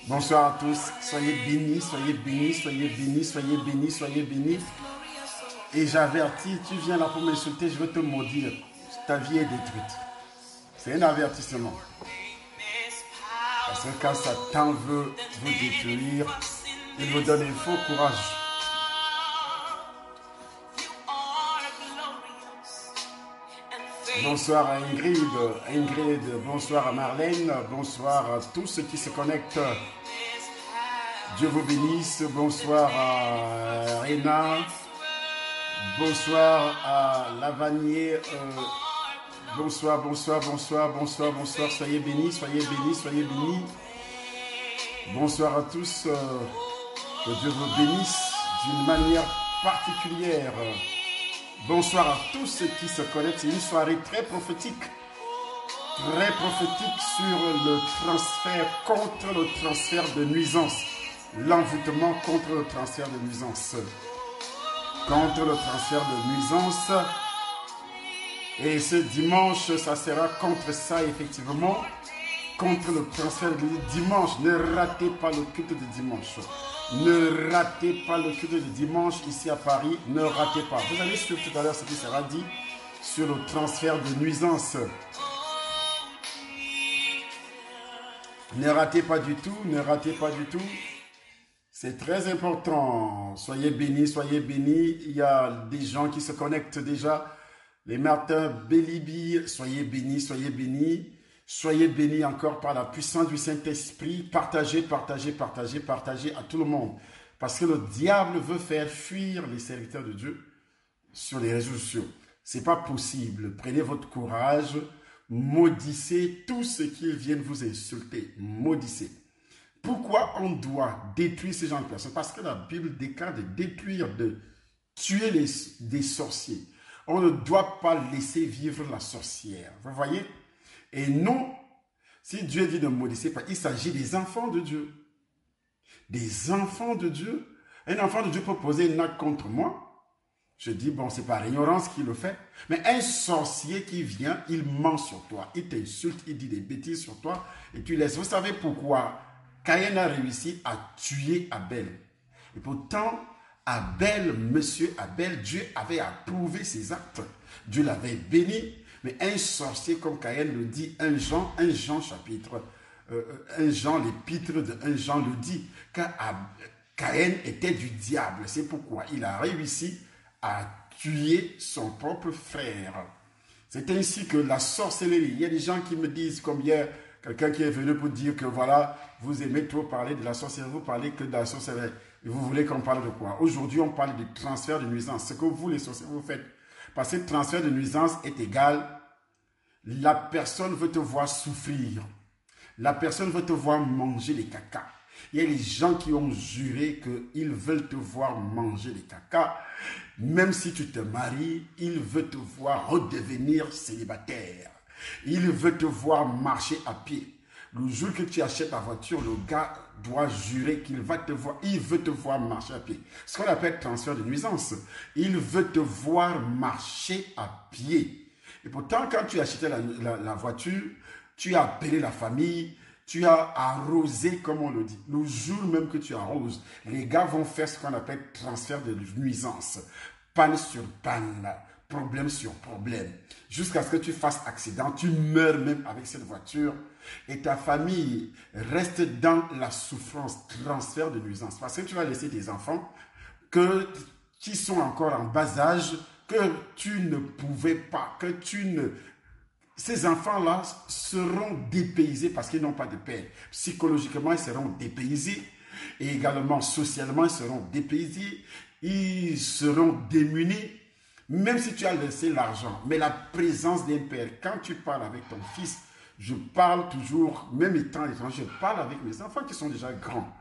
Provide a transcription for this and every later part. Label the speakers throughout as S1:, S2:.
S1: Bonsoir à tous, soyez bénis, soyez bénis, soyez bénis, soyez bénis, soyez bénis. Et j'avertis, tu viens là pour m'insulter, je vais te maudire. Ta vie est détruite. C'est un avertissement. Parce que quand Satan veut vous détruire, il vous donne un faux courage. Bonsoir à Ingrid, bonsoir à Marlène, bonsoir à tous ceux qui se connectent. Dieu vous bénisse, bonsoir à Réna, bonsoir à Lavanier, bonsoir, soyez bénis, soyez bénis, soyez bénis. Bonsoir à tous, que Dieu vous bénisse d'une manière particulière. Bonsoir à tous ceux qui se connectent. C'est une soirée très prophétique sur le transfert, contre le transfert de nuisance. L'envoûtement contre le transfert de nuisance. Contre le transfert de nuisance. Et ce dimanche, ça sera contre ça, effectivement. Contre le transfert de dimanche. Ne ratez pas le culte de dimanche. Ne ratez pas le culte de dimanche ici à Paris. Ne ratez pas. Vous allez suivre tout à l'heure ce qui sera dit sur le transfert de nuisance. Ne ratez pas du tout. Ne ratez pas du tout. C'est très important. Soyez bénis, soyez bénis. Il y a des gens qui se connectent déjà. Les Martin Bélibi, soyez bénis, soyez bénis. Soyez bénis encore par la puissance du Saint-Esprit. Partagez, partagez, partagez, partagez à tout le monde. Parce que le diable veut faire fuir les serviteurs de Dieu sur les réseaux sociaux. Ce n'est pas possible. Prenez votre courage. Maudissez tous ceux qui viennent vous insulter. Maudissez. Pourquoi on doit détruire ces gens de personnes? Parce que la Bible déclare de détruire, de tuer des sorciers. On ne doit pas laisser vivre la sorcière. Vous voyez? Et non, si Dieu dit de maudire, il s'agit des enfants de Dieu. Des enfants de Dieu. Un enfant de Dieu peut poser un acte contre moi. Je dis, bon, c'est par ignorance qu'il le fait. Mais un sorcier qui vient, il ment sur toi. Il t'insulte, il dit des bêtises sur toi. Et tu laisses. Vous savez pourquoi Caïn a réussi à tuer Abel. Et pourtant, Abel, monsieur Abel, Dieu avait approuvé ses actes. Dieu l'avait béni. Mais un sorcier comme Caïn le dit, 1 Jean chapitre, 1 Jean, l'épître de 1 Jean le dit, car Caïn était du diable. C'est pourquoi il a réussi à tuer son propre frère. C'est ainsi que la sorcellerie, il y a des gens qui me disent, comme hier, quelqu'un qui est venu pour dire que voilà, vous aimez trop parler de la sorcellerie, vous parlez que de la sorcellerie. Et vous voulez qu'on parle de quoi? Aujourd'hui, on parle du transfert de nuisance. Ce que vous, les sorciers, vous faites. Parce que le transfert de nuisance est égal. La personne veut te voir souffrir. La personne veut te voir manger les cacas. Il y a des gens qui ont juré qu'ils veulent te voir manger les cacas. Même si tu te maries, ils veulent te voir redevenir célibataire. Il veut te voir marcher à pied. Le jour que tu achètes ta voiture, le gars doit jurer qu'il va te voir, il veut te voir marcher à pied. Ce qu'on appelle transfert de nuisance. Il veut te voir marcher à pied. Et pourtant, quand tu achetais la voiture, tu as appelé la famille, tu as arrosé, comme on le dit. Le jour même que tu arroses, les gars vont faire ce qu'on appelle transfert de nuisance. Panne sur panne, problème sur problème. Jusqu'à ce que tu fasses accident, tu meurs même avec cette voiture. Et ta famille reste dans la souffrance, transfert de nuisance. Parce que tu vas laisser des enfants qui sont encore en bas âge, que tu ne pouvais pas, Ces enfants-là seront dépaysés parce qu'ils n'ont pas de père. Psychologiquement, ils seront dépaysés. Et également, socialement, ils seront dépaysés. Ils seront démunis. Même si tu as laissé l'argent. Mais la présence d'un père, quand tu parles avec ton fils, je parle toujours, même étant étranger, je parle avec mes enfants qui sont déjà grands.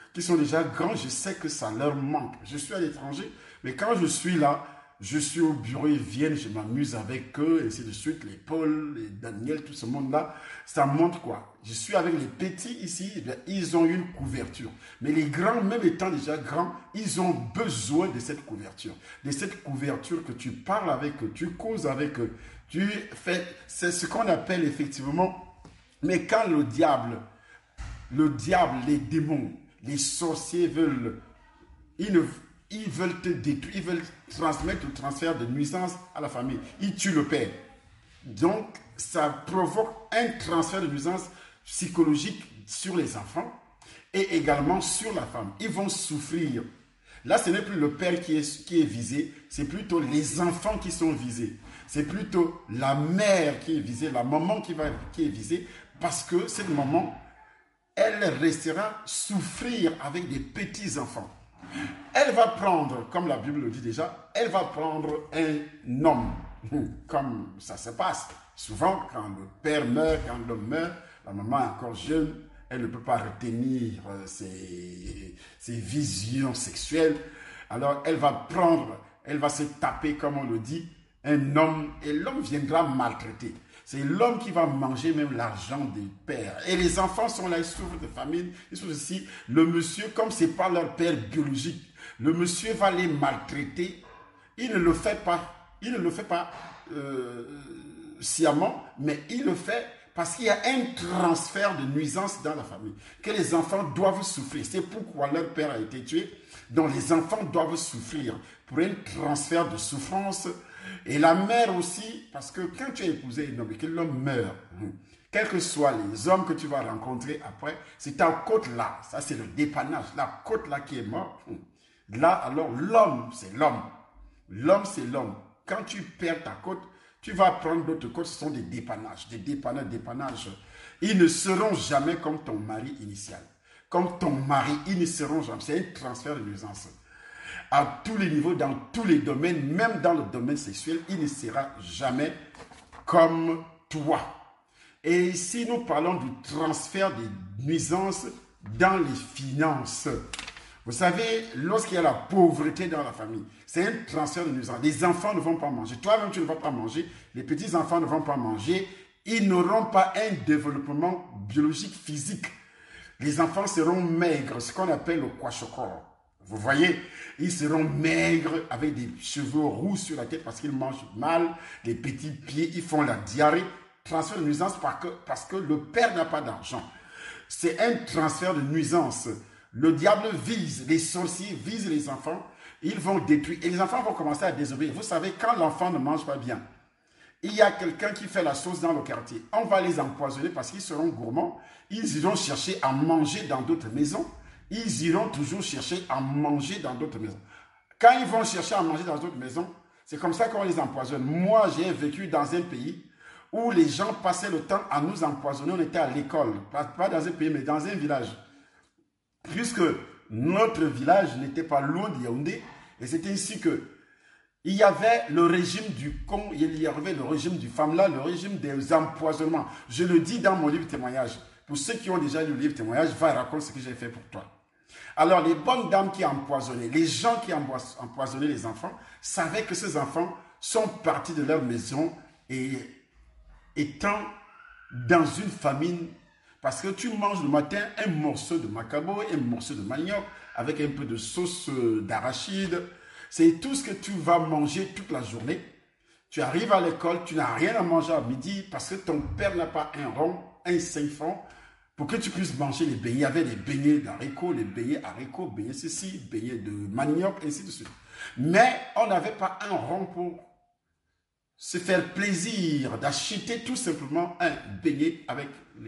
S1: Je sais que ça leur manque. Je suis à l'étranger, mais quand je suis là, je suis au bureau, ils viennent, je m'amuse avec eux, et ainsi de suite, les Paul, les Daniel, tout ce monde-là. Ça montre quoi? Je suis avec les petits ici, eh bien, ils ont une couverture. Mais les grands, même étant déjà grands, ils ont besoin de cette couverture. De cette couverture que tu parles avec eux, tu causes avec eux. Tu fais, c'est ce qu'on appelle effectivement, mais quand le diable Le diable, les démons, les sorciers ils veulent te détruire, ils veulent transmettre le transfert de nuisance à la famille. Ils tuent le père. Donc, ça provoque un transfert de nuisance psychologique sur les enfants et également sur la femme. Ils vont souffrir. Là, ce n'est plus le père qui est visé, c'est plutôt les enfants qui sont visés. C'est plutôt la mère qui est visée, la maman qui est visée, parce que cette maman, elle restera souffrir avec des petits-enfants. Elle va prendre, comme la Bible le dit déjà, elle va prendre un homme, comme ça se passe. Souvent, quand le père meurt, quand l'homme meurt, la maman est encore jeune, elle ne peut pas retenir ses visions sexuelles. Alors, elle va se taper, comme on le dit, un homme, et l'homme viendra maltraiter. C'est l'homme qui va manger même l'argent des pères. Et les enfants sont là, ils souffrent de famine, ils souffrent aussi. Le monsieur, comme ce n'est pas leur père biologique, le monsieur va les maltraiter. Il ne le fait pas sciemment, mais il le fait parce qu'il y a un transfert de nuisance dans la famille, que les enfants doivent souffrir. C'est pourquoi leur père a été tué. Donc les enfants doivent souffrir pour un transfert de souffrance. Et la mère aussi, parce que quand tu as épousé un homme et que l'homme meurt, quels que soient les hommes que tu vas rencontrer après, c'est ta côte là, ça c'est le dépannage, la côte là qui est morte. Là, alors l'homme, c'est l'homme. L'homme, c'est l'homme. Quand tu perds ta côte, tu vas prendre d'autres côtes, ce sont des dépannages, dépannages. Ils ne seront jamais comme ton mari initial. Comme ton mari, ils ne seront jamais. C'est un transfert de nuisance. À tous les niveaux, dans tous les domaines, même dans le domaine sexuel, il ne sera jamais comme toi. Et ici, nous parlons du transfert des nuisances dans les finances. Vous savez, lorsqu'il y a la pauvreté dans la famille, c'est un transfert de nuisance. Les enfants ne vont pas manger. Toi-même, tu ne vas pas manger. Les petits-enfants ne vont pas manger. Ils n'auront pas un développement biologique, physique. Les enfants seront maigres, ce qu'on appelle le kwashiorkor. Vous voyez, ils seront maigres avec des cheveux roux sur la tête parce qu'ils mangent mal, les petits pieds, ils font la diarrhée. Transfert de nuisance parce que le père n'a pas d'argent. C'est un transfert de nuisance. Le diable vise, les sorciers visent les enfants, ils vont détruire. Et les enfants vont commencer à désobéir. Vous savez, quand l'enfant ne mange pas bien, il y a quelqu'un qui fait la sauce dans le quartier. On va les empoisonner parce qu'ils seront gourmands. Ils iront chercher à manger dans d'autres maisons. Ils iront toujours chercher à manger dans d'autres maisons. Quand ils vont chercher à manger dans d'autres maisons, c'est comme ça qu'on les empoisonne. Moi, j'ai vécu dans un pays où les gens passaient le temps à nous empoisonner. On était à l'école, pas dans un pays, mais dans un village. Puisque notre village n'était pas loin de Yaoundé, et c'était ainsi que il y avait le régime du con, il y avait le régime du Famla, le régime des empoisonnements. Je le dis dans mon livre témoignage. Pour ceux qui ont déjà lu le livre témoignage, va raconter ce que j'ai fait pour toi. Alors, les bonnes dames qui empoisonnaient, les gens qui empoisonnaient les enfants, savaient que ces enfants sont partis de leur maison et étant dans une famine. Parce que tu manges le matin un morceau de macabo, un morceau de manioc, avec un peu de sauce d'arachide. C'est tout ce que tu vas manger toute la journée. Tu arrives à l'école, tu n'as rien à manger à midi parce que ton père n'a pas un rond, un 5 francs, pour que tu puisses manger les beignets. Il y avait des beignets d'haricots, les beignets haricots, beignets ceci, beignets de manioc, ainsi de suite. Mais on n'avait pas un rond pour se faire plaisir d'acheter tout simplement un beignet avec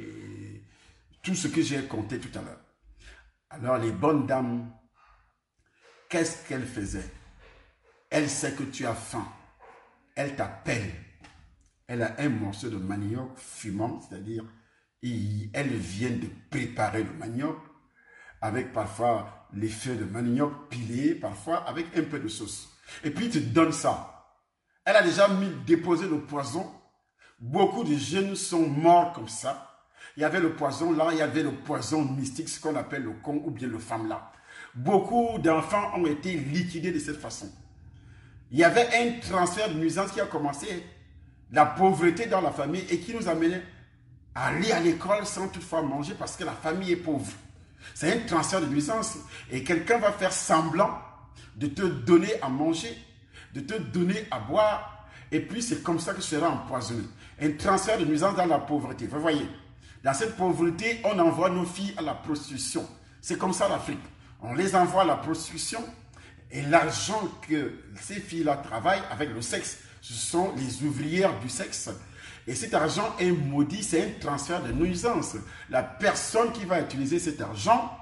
S1: tout ce que j'ai compté tout à l'heure. Alors les bonnes dames, qu'est-ce qu'elles faisaient? Elle sait que tu as faim. Elle t'appelle. Elle a un morceau de manioc fumant, c'est-à-dire elle vient de préparer le manioc avec parfois les feuilles de manioc pilées, parfois avec un peu de sauce. Et puis, tu te donnes ça. Elle a déjà déposé le poison. Beaucoup de jeunes sont morts comme ça. Il y avait le poison là, il y avait le poison mystique, ce qu'on appelle le con ou bien le femme là. Beaucoup d'enfants ont été liquidés de cette façon. Il y avait un transfert de nuisance qui a commencé, la pauvreté dans la famille et qui nous amenait à aller à l'école sans toutefois manger parce que la famille est pauvre. C'est un transfert de nuisance et quelqu'un va faire semblant de te donner à manger, de te donner à boire et puis c'est comme ça que tu seras empoisonné. Un transfert de nuisance dans la pauvreté, vous voyez. Dans cette pauvreté, on envoie nos filles à la prostitution. C'est comme ça l'Afrique. On les envoie à la prostitution et l'argent que ces filles-là travaillent avec le sexe, ce sont les ouvrières du sexe. Et cet argent est maudit, c'est un transfert de nuisance. La personne qui va utiliser cet argent,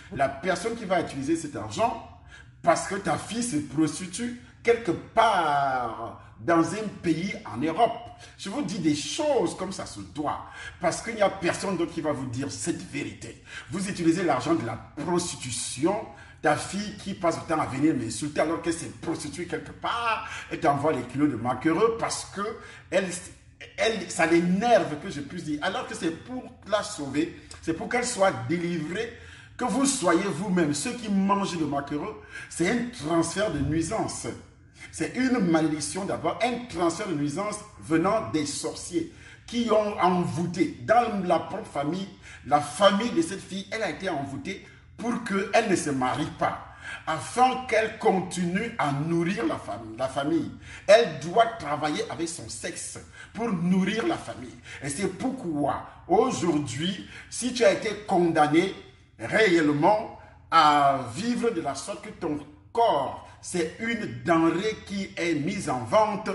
S1: parce que ta fille se prostitue quelque part dans un pays en Europe. Je vous dis des choses comme ça se doit, parce qu'il n'y a personne d'autre qui va vous dire cette vérité. Vous utilisez l'argent de la prostitution, ta fille qui passe le temps à venir m'insulter alors qu'elle s'est prostituée quelque part, et t'envoie les kilos de maquereux parce que ça l'énerve que je puisse dire, alors que c'est pour la sauver, c'est pour qu'elle soit délivrée, que vous soyez vous-même. Ceux qui mangent le maquereux, c'est un transfert de nuisance. C'est une malédiction d'abord, un transfert de nuisance venant des sorciers qui ont envoûté dans la propre famille, la famille de cette fille, elle a été envoûtée pour qu'elle ne se marie pas, afin qu'elle continue à nourrir la famille. Elle doit travailler avec son sexe pour nourrir la famille. Et c'est pourquoi aujourd'hui, si tu as été condamné réellement à vivre de la sorte que ton corps, c'est une denrée qui est mise en vente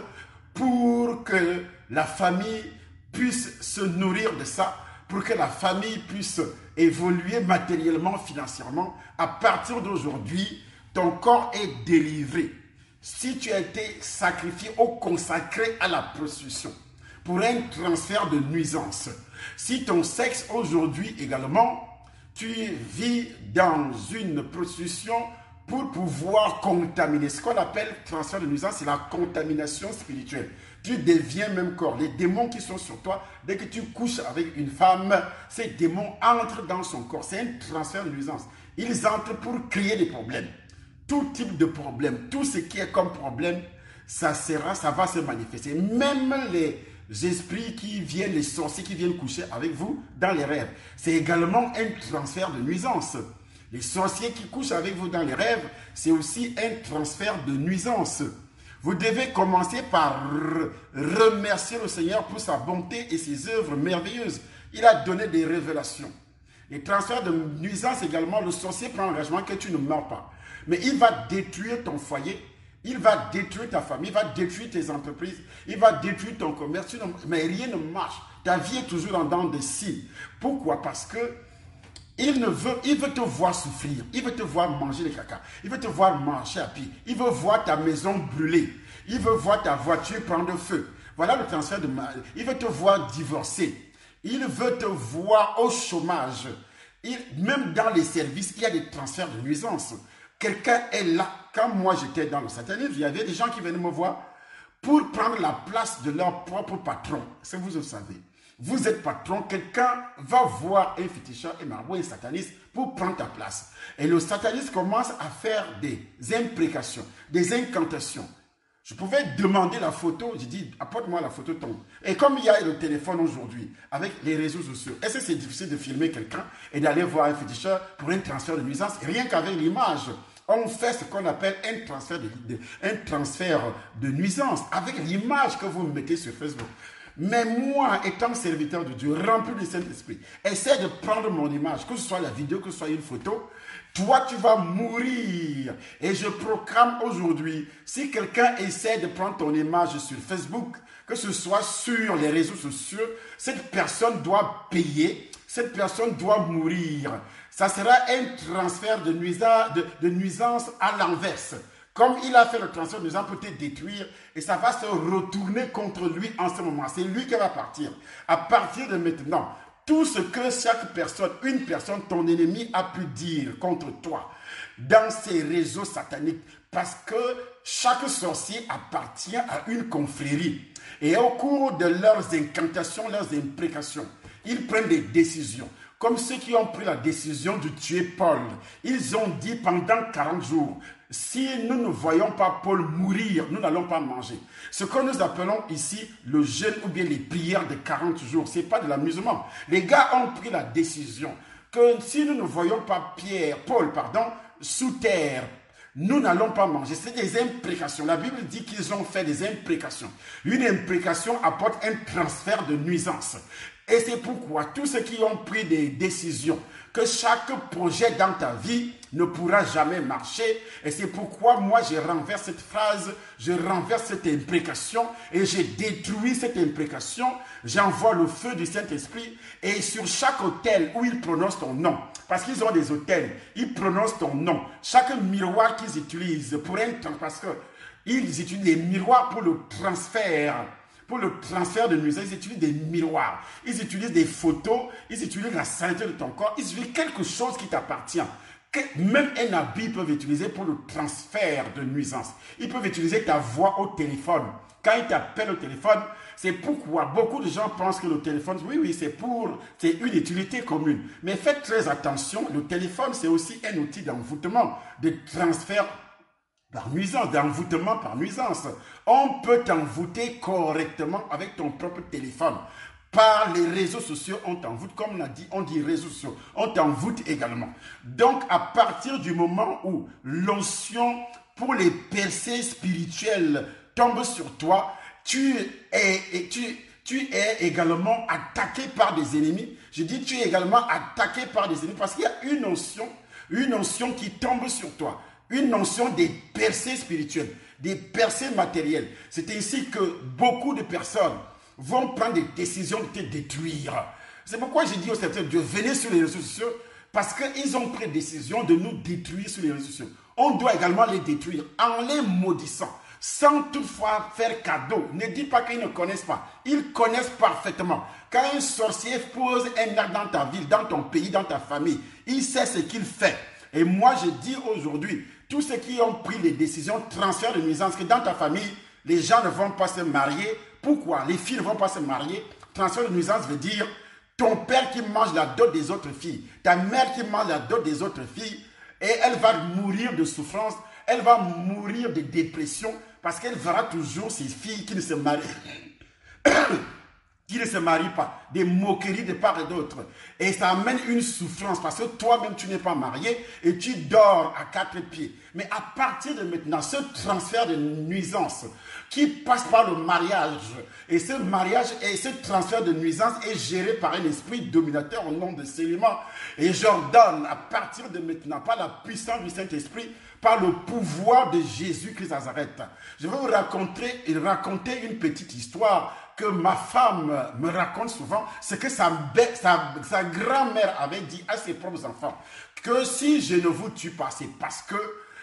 S1: pour que la famille puisse se nourrir de ça, pour que la famille puisse évoluer matériellement, financièrement. À partir d'aujourd'hui, ton corps est délivré. Si tu as été sacrifié ou consacré à la prostitution pour un transfert de nuisance, si ton sexe aujourd'hui également, tu vis dans une prostitution pour pouvoir contaminer. Ce qu'on appelle transfert de nuisance, c'est la contamination spirituelle. Tu deviens même corps. Les démons qui sont sur toi, dès que tu couches avec une femme, ces démons entrent dans son corps. C'est un transfert de nuisance. Ils entrent pour créer des problèmes. Tout type de problème, tout ce qui est comme problème, ça va se manifester. Même les esprits qui viennent, les sorciers qui viennent coucher avec vous dans les rêves, c'est également un transfert de nuisance. Les sorciers qui couchent avec vous dans les rêves, c'est aussi un transfert de nuisance. Vous devez commencer par remercier le Seigneur pour sa bonté et ses œuvres merveilleuses. Il a donné des révélations. Les transferts de nuisance également, le sorcier prend l'engagement que tu ne meurs pas. Mais il va détruire ton foyer, il va détruire ta famille, il va détruire tes entreprises, il va détruire ton commerce, mais rien ne marche. Ta vie est toujours en dents de scie. Pourquoi? Parce que il veut te voir souffrir, il veut te voir manger les caca, il veut te voir marcher à pied, il veut voir ta maison brûler, il veut voir ta voiture prendre feu. Voilà le transfert de mal. Il veut te voir divorcer, il veut te voir au chômage. Même dans les services, il y a des transferts de nuisance. Quelqu'un est là. Quand moi j'étais dans le satanisme, il y avait des gens qui venaient me voir pour prendre la place de leur propre patron. C'est vous le savez. Vous êtes patron, quelqu'un va voir un féticheur, un marabout, un sataniste pour prendre ta place. Et le sataniste commence à faire des imprécations, des incantations. Je pouvais demander la photo, j'ai dit, apporte-moi la photo ton. Et comme il y a le téléphone aujourd'hui, avec les réseaux sociaux, est-ce que c'est difficile de filmer quelqu'un et d'aller voir un féticheur pour un transfert de nuisance? Rien qu'avec l'image, on fait ce qu'on appelle un transfert de nuisance, avec l'image que vous mettez sur Facebook. Mais moi, étant serviteur de Dieu, rempli du Saint-Esprit, essaie de prendre mon image, que ce soit la vidéo, que ce soit une photo. Toi, tu vas mourir. Et je proclame aujourd'hui, si quelqu'un essaie de prendre ton image sur Facebook, que ce soit sur les réseaux sociaux, cette personne doit payer, cette personne doit mourir. Ça sera un transfert de nuisance à l'inverse. Comme il a fait le transfert de nuisance pour te détruire, et ça va se retourner contre lui en ce moment. C'est lui qui va partir. À partir de maintenant, tout ce que chaque personne, une personne, ton ennemi a pu dire contre toi dans ces réseaux sataniques, parce que chaque sorcier appartient à une confrérie. Et au cours de leurs incantations, leurs imprécations, ils prennent des décisions. Comme ceux qui ont pris la décision de tuer Paul. Ils ont dit pendant 40 jours, si nous ne voyons pas Paul mourir, nous n'allons pas manger. Ce que nous appelons ici le jeûne ou bien les prières de 40 jours, ce n'est pas de l'amusement. Les gars ont pris la décision que si nous ne voyons pas Paul, sous terre, nous n'allons pas manger. C'est des imprécations. La Bible dit qu'ils ont fait des imprécations. Une imprécation apporte un transfert de nuisance. Et c'est pourquoi tous ceux qui ont pris des décisions, que chaque projet dans ta vie ne pourra jamais marcher. Et c'est pourquoi moi je renverse cette phrase, je renverse cette imprécation et je détruis cette imprécation. J'envoie le feu du Saint-Esprit et sur chaque autel où ils prononcent ton nom, parce qu'ils ont des autels, ils prononcent ton nom. Chaque miroir qu'ils utilisent pour parce qu'ils utilisent des miroirs pour le transfert. Pour le transfert de nuisance, ils utilisent des miroirs, ils utilisent des photos, ils utilisent la saleté de ton corps, ils utilisent quelque chose qui t'appartient. Même un habit peuvent utiliser pour le transfert de nuisance. Ils peuvent utiliser ta voix au téléphone. Quand ils t'appellent au téléphone, c'est pourquoi beaucoup de gens pensent que le téléphone, oui, c'est une utilité commune. Mais faites très attention, le téléphone, c'est aussi un outil d'envoûtement, de transfert par nuisance, d'envoûtement par nuisance. On peut t'envoûter correctement avec ton propre téléphone. Par les réseaux sociaux, on t'envoûte, comme on a dit, on dit réseaux sociaux, on t'envoûte également. Donc, à partir du moment où l'onction pour les percées spirituelles tombe sur toi, tu es également attaqué par des ennemis. Je dis tu es également attaqué par des ennemis parce qu'il y a une onction qui tombe sur toi. Une notion des percées spirituelles, des percées matérielles. C'est ainsi que beaucoup de personnes vont prendre des décisions de te détruire. C'est pourquoi j'ai dit au Seigneur Dieu, venez sur les réseaux sociaux, parce qu'ils ont pris décision de nous détruire sur les réseaux sociaux. On doit également les détruire en les maudissant, sans toutefois faire cadeau. Ne dis pas qu'ils ne connaissent pas. Ils connaissent parfaitement. Quand un sorcier pose un acte dans ta ville, dans ton pays, dans ta famille, il sait ce qu'il fait. Et moi, je dis aujourd'hui, tous ceux qui ont pris les décisions de transfert de nuisance, que dans ta famille, les gens ne vont pas se marier. Pourquoi? Les filles ne vont pas se marier. Transfert de nuisance veut dire ton père qui mange la dot des autres filles, ta mère qui mange la dot des autres filles, et elle va mourir de souffrance, elle va mourir de dépression, parce qu'elle verra toujours ces filles qui ne se marient qui ne se marient pas, des moqueries de part et d'autre. Et ça amène une souffrance parce que toi-même, tu n'es pas marié et tu dors à 4 pieds. Mais à partir de maintenant, ce transfert de nuisance qui passe par le mariage, et ce mariage et ce transfert de nuisance est géré par un esprit dominateur au nom de Céliman. Et j'ordonne à partir de maintenant, par la puissance du Saint-Esprit, par le pouvoir de Jésus-Christ Nazareth. Je vais vous raconter une petite histoire que ma femme me raconte souvent, c'est que sa grand-mère avait dit à ses propres enfants que si je ne vous tue pas, c'est parce que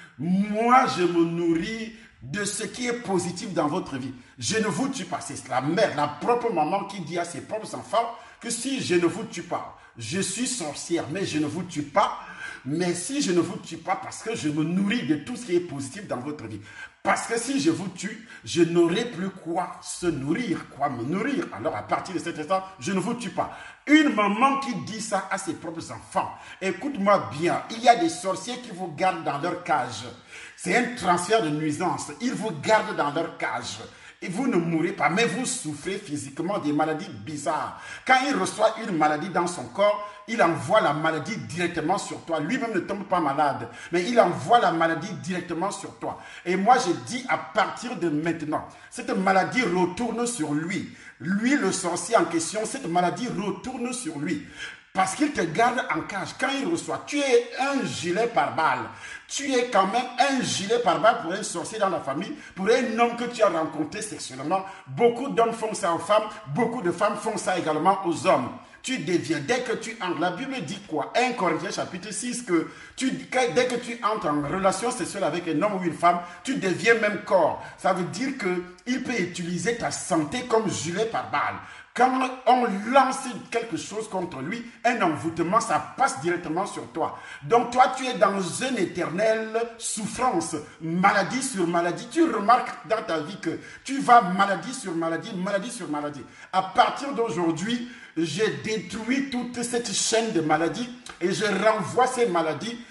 S1: moi je me nourris de ce qui est positif dans votre vie. Je ne vous tue pas. C'est la mère, la propre maman qui dit à ses propres enfants que si je ne vous tue pas, je suis sorcière, mais je ne vous tue pas. Mais si je ne vous tue pas, parce que je me nourris de tout ce qui est positif dans votre vie. Parce que si je vous tue, je n'aurai plus quoi se nourrir, quoi me nourrir. Alors à partir de cet instant, je ne vous tue pas. Une maman qui dit ça à ses propres enfants, écoute-moi bien, il y a des sorciers qui vous gardent dans leur cage. C'est un transfert de nuisance. Ils vous gardent dans leur cage. Et vous ne mourrez pas, mais vous souffrez physiquement des maladies bizarres. Quand il reçoit une maladie dans son corps, il envoie la maladie directement sur toi. Lui-même ne tombe pas malade, mais il envoie la maladie directement sur toi. Et moi, je dis à partir de maintenant, cette maladie retourne sur lui. Lui, le sorcier en question, cette maladie retourne sur lui. Parce qu'il te garde en cage. Quand il reçoit, tu es un gilet pare-balles. Tu es quand même un gilet pare-balles pour un sorcier dans la famille, pour un homme que tu as rencontré sexuellement. Beaucoup d'hommes font ça aux femmes, beaucoup de femmes font ça également aux hommes. Tu deviens, dès que tu entres, la Bible dit quoi? 1 Corinthiens chapitre 6, dès que tu entres en relation sexuelle avec un homme ou une femme, tu deviens même corps. Ça veut dire qu'il peut utiliser ta santé comme gilet pare-balles. Quand on lance quelque chose contre lui, un envoûtement, ça passe directement sur toi. Donc toi, tu es dans une éternelle souffrance, maladie sur maladie. Tu remarques dans ta vie que tu vas maladie sur maladie, maladie sur maladie. À partir d'aujourd'hui, j'ai détruit toute cette chaîne de maladies et je renvoie ces maladies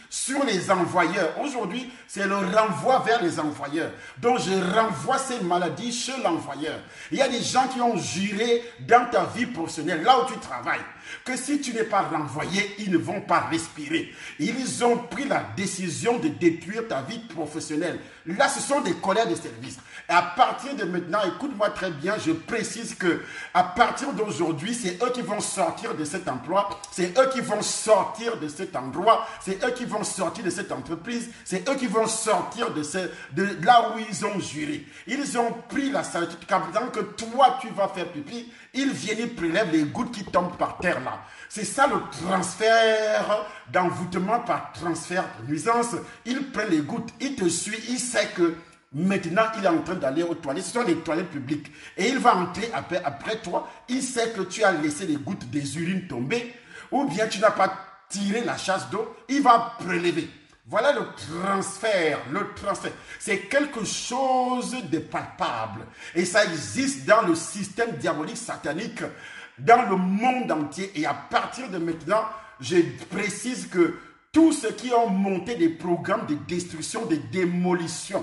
S1: sur les envoyeurs. Aujourd'hui, c'est le renvoi vers les envoyeurs. Donc, je renvoie ces maladies chez l'envoyeur. Il y a des gens qui ont juré dans ta vie professionnelle, là où tu travailles, que si tu n'es pas renvoyé, ils ne vont pas respirer. Ils ont pris la décision de détruire ta vie professionnelle. Là, ce sont des collègues de service. Et à partir de maintenant, écoute-moi très bien, je précise que à partir d'aujourd'hui, c'est eux qui vont sortir de cet emploi, c'est eux qui vont sortir de cet endroit, c'est eux qui vont sortir de cette entreprise, c'est eux qui vont sortir de là où ils ont juré. Ils ont pris la certitude qu'après que toi, tu vas faire pipi, ils viennent, ils prélèvent les gouttes qui tombent par terre là. C'est ça le transfert d'envoûtement par transfert de nuisance. Ils prennent les gouttes, ils te suivent, ils savent que maintenant il est en train d'aller aux toilettes. Ce sont les toilettes publiques. Et il va entrer après toi. Il sait que tu as laissé les gouttes des urines tomber ou bien tu n'as pas tiré la chasse d'eau. Il va prélever. Voilà le transfert. Le transfert, c'est quelque chose de palpable. Et ça existe dans le système diabolique satanique, dans le monde entier. Et à partir de maintenant, je précise que tous ceux qui ont monté des programmes de destruction, de démolition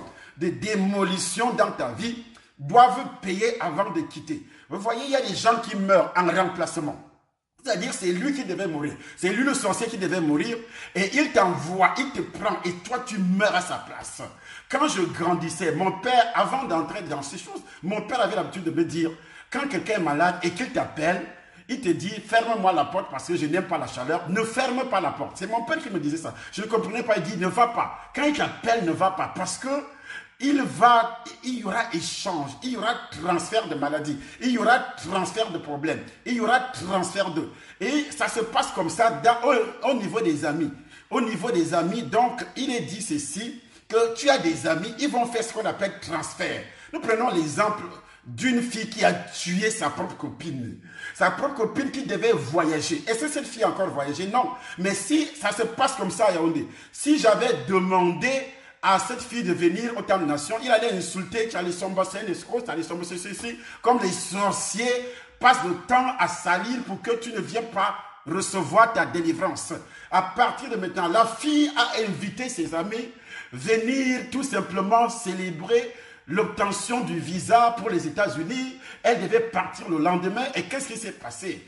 S1: dans ta vie, doivent payer avant de quitter. Vous voyez, il y a des gens qui meurent en remplacement. C'est-à-dire, c'est lui qui devait mourir. C'est lui le sorcier qui devait mourir. Et il t'envoie, il te prend et toi, tu meurs à sa place. Quand je grandissais, mon père, avant d'entrer dans ces choses, mon père avait l'habitude de me dire, quand quelqu'un est malade et qu'il t'appelle, il te dit, ferme-moi la porte parce que je n'aime pas la chaleur. Ne ferme pas la porte. C'est mon père qui me disait ça. Je ne comprenais pas. Il dit, ne va pas. Quand il t'appelle, ne va pas. Parce que il y aura échange, il y aura transfert de maladies, il y aura transfert de problèmes, il y aura transfert de... Et ça se passe comme ça au niveau des amis. Au niveau des amis, donc, il est dit ceci, que tu as des amis, ils vont faire ce qu'on appelle transfert. Nous prenons l'exemple d'une fille qui a tué sa propre copine. Sa propre copine qui devait voyager. Est-ce que cette fille a encore voyagé? Non. Mais si ça se passe comme ça à Yaoundé, si j'avais demandé à cette fille de venir au temps de nation, il allait insulter, tu allais somber, c'est un escroc, tu allais somber, ceci, comme les sorciers passent le temps à salir pour que tu ne viennes pas recevoir ta délivrance. À partir de maintenant, la fille a invité ses amis venir tout simplement célébrer l'obtention du visa pour les États-Unis. Elle devait partir le lendemain. Et qu'est-ce qui s'est passé?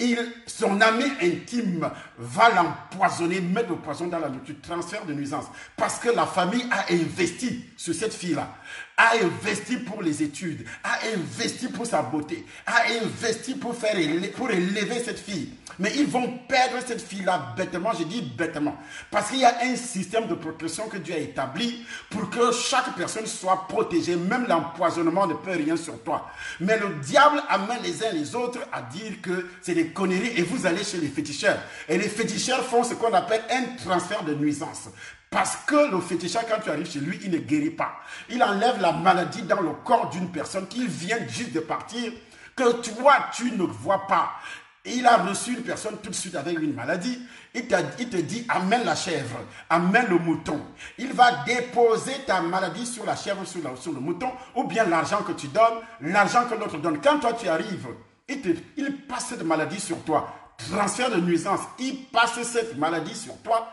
S1: Son ami intime va l'empoisonner, mettre le poison dans la nourriture, transfert de nuisance. Parce que la famille a investi sur cette fille-là, a investi pour les études, a investi pour sa beauté, a investi pour élever cette fille. Mais ils vont perdre cette fille-là bêtement, je dis bêtement. Parce qu'il y a un système de protection que Dieu a établi pour que chaque personne soit protégée. Même l'empoisonnement ne peut rien sur toi. Mais le diable amène les uns les autres à dire que c'est des conneries et vous allez chez les féticheurs. Et les féticheurs font ce qu'on appelle un transfert de nuisance. Parce que le féticheur, quand tu arrives chez lui, il ne guérit pas. Il enlève la maladie dans le corps d'une personne qui vient juste de partir, que toi, tu ne vois pas. Il a reçu une personne tout de suite avec une maladie. Il te dit, amène la chèvre, amène le mouton. Il va déposer ta maladie sur la chèvre, sur le mouton, ou bien l'argent que tu donnes, l'argent que l'autre donne. Quand toi, tu arrives, il passe cette maladie sur toi. Transfert de nuisance, il passe cette maladie sur toi.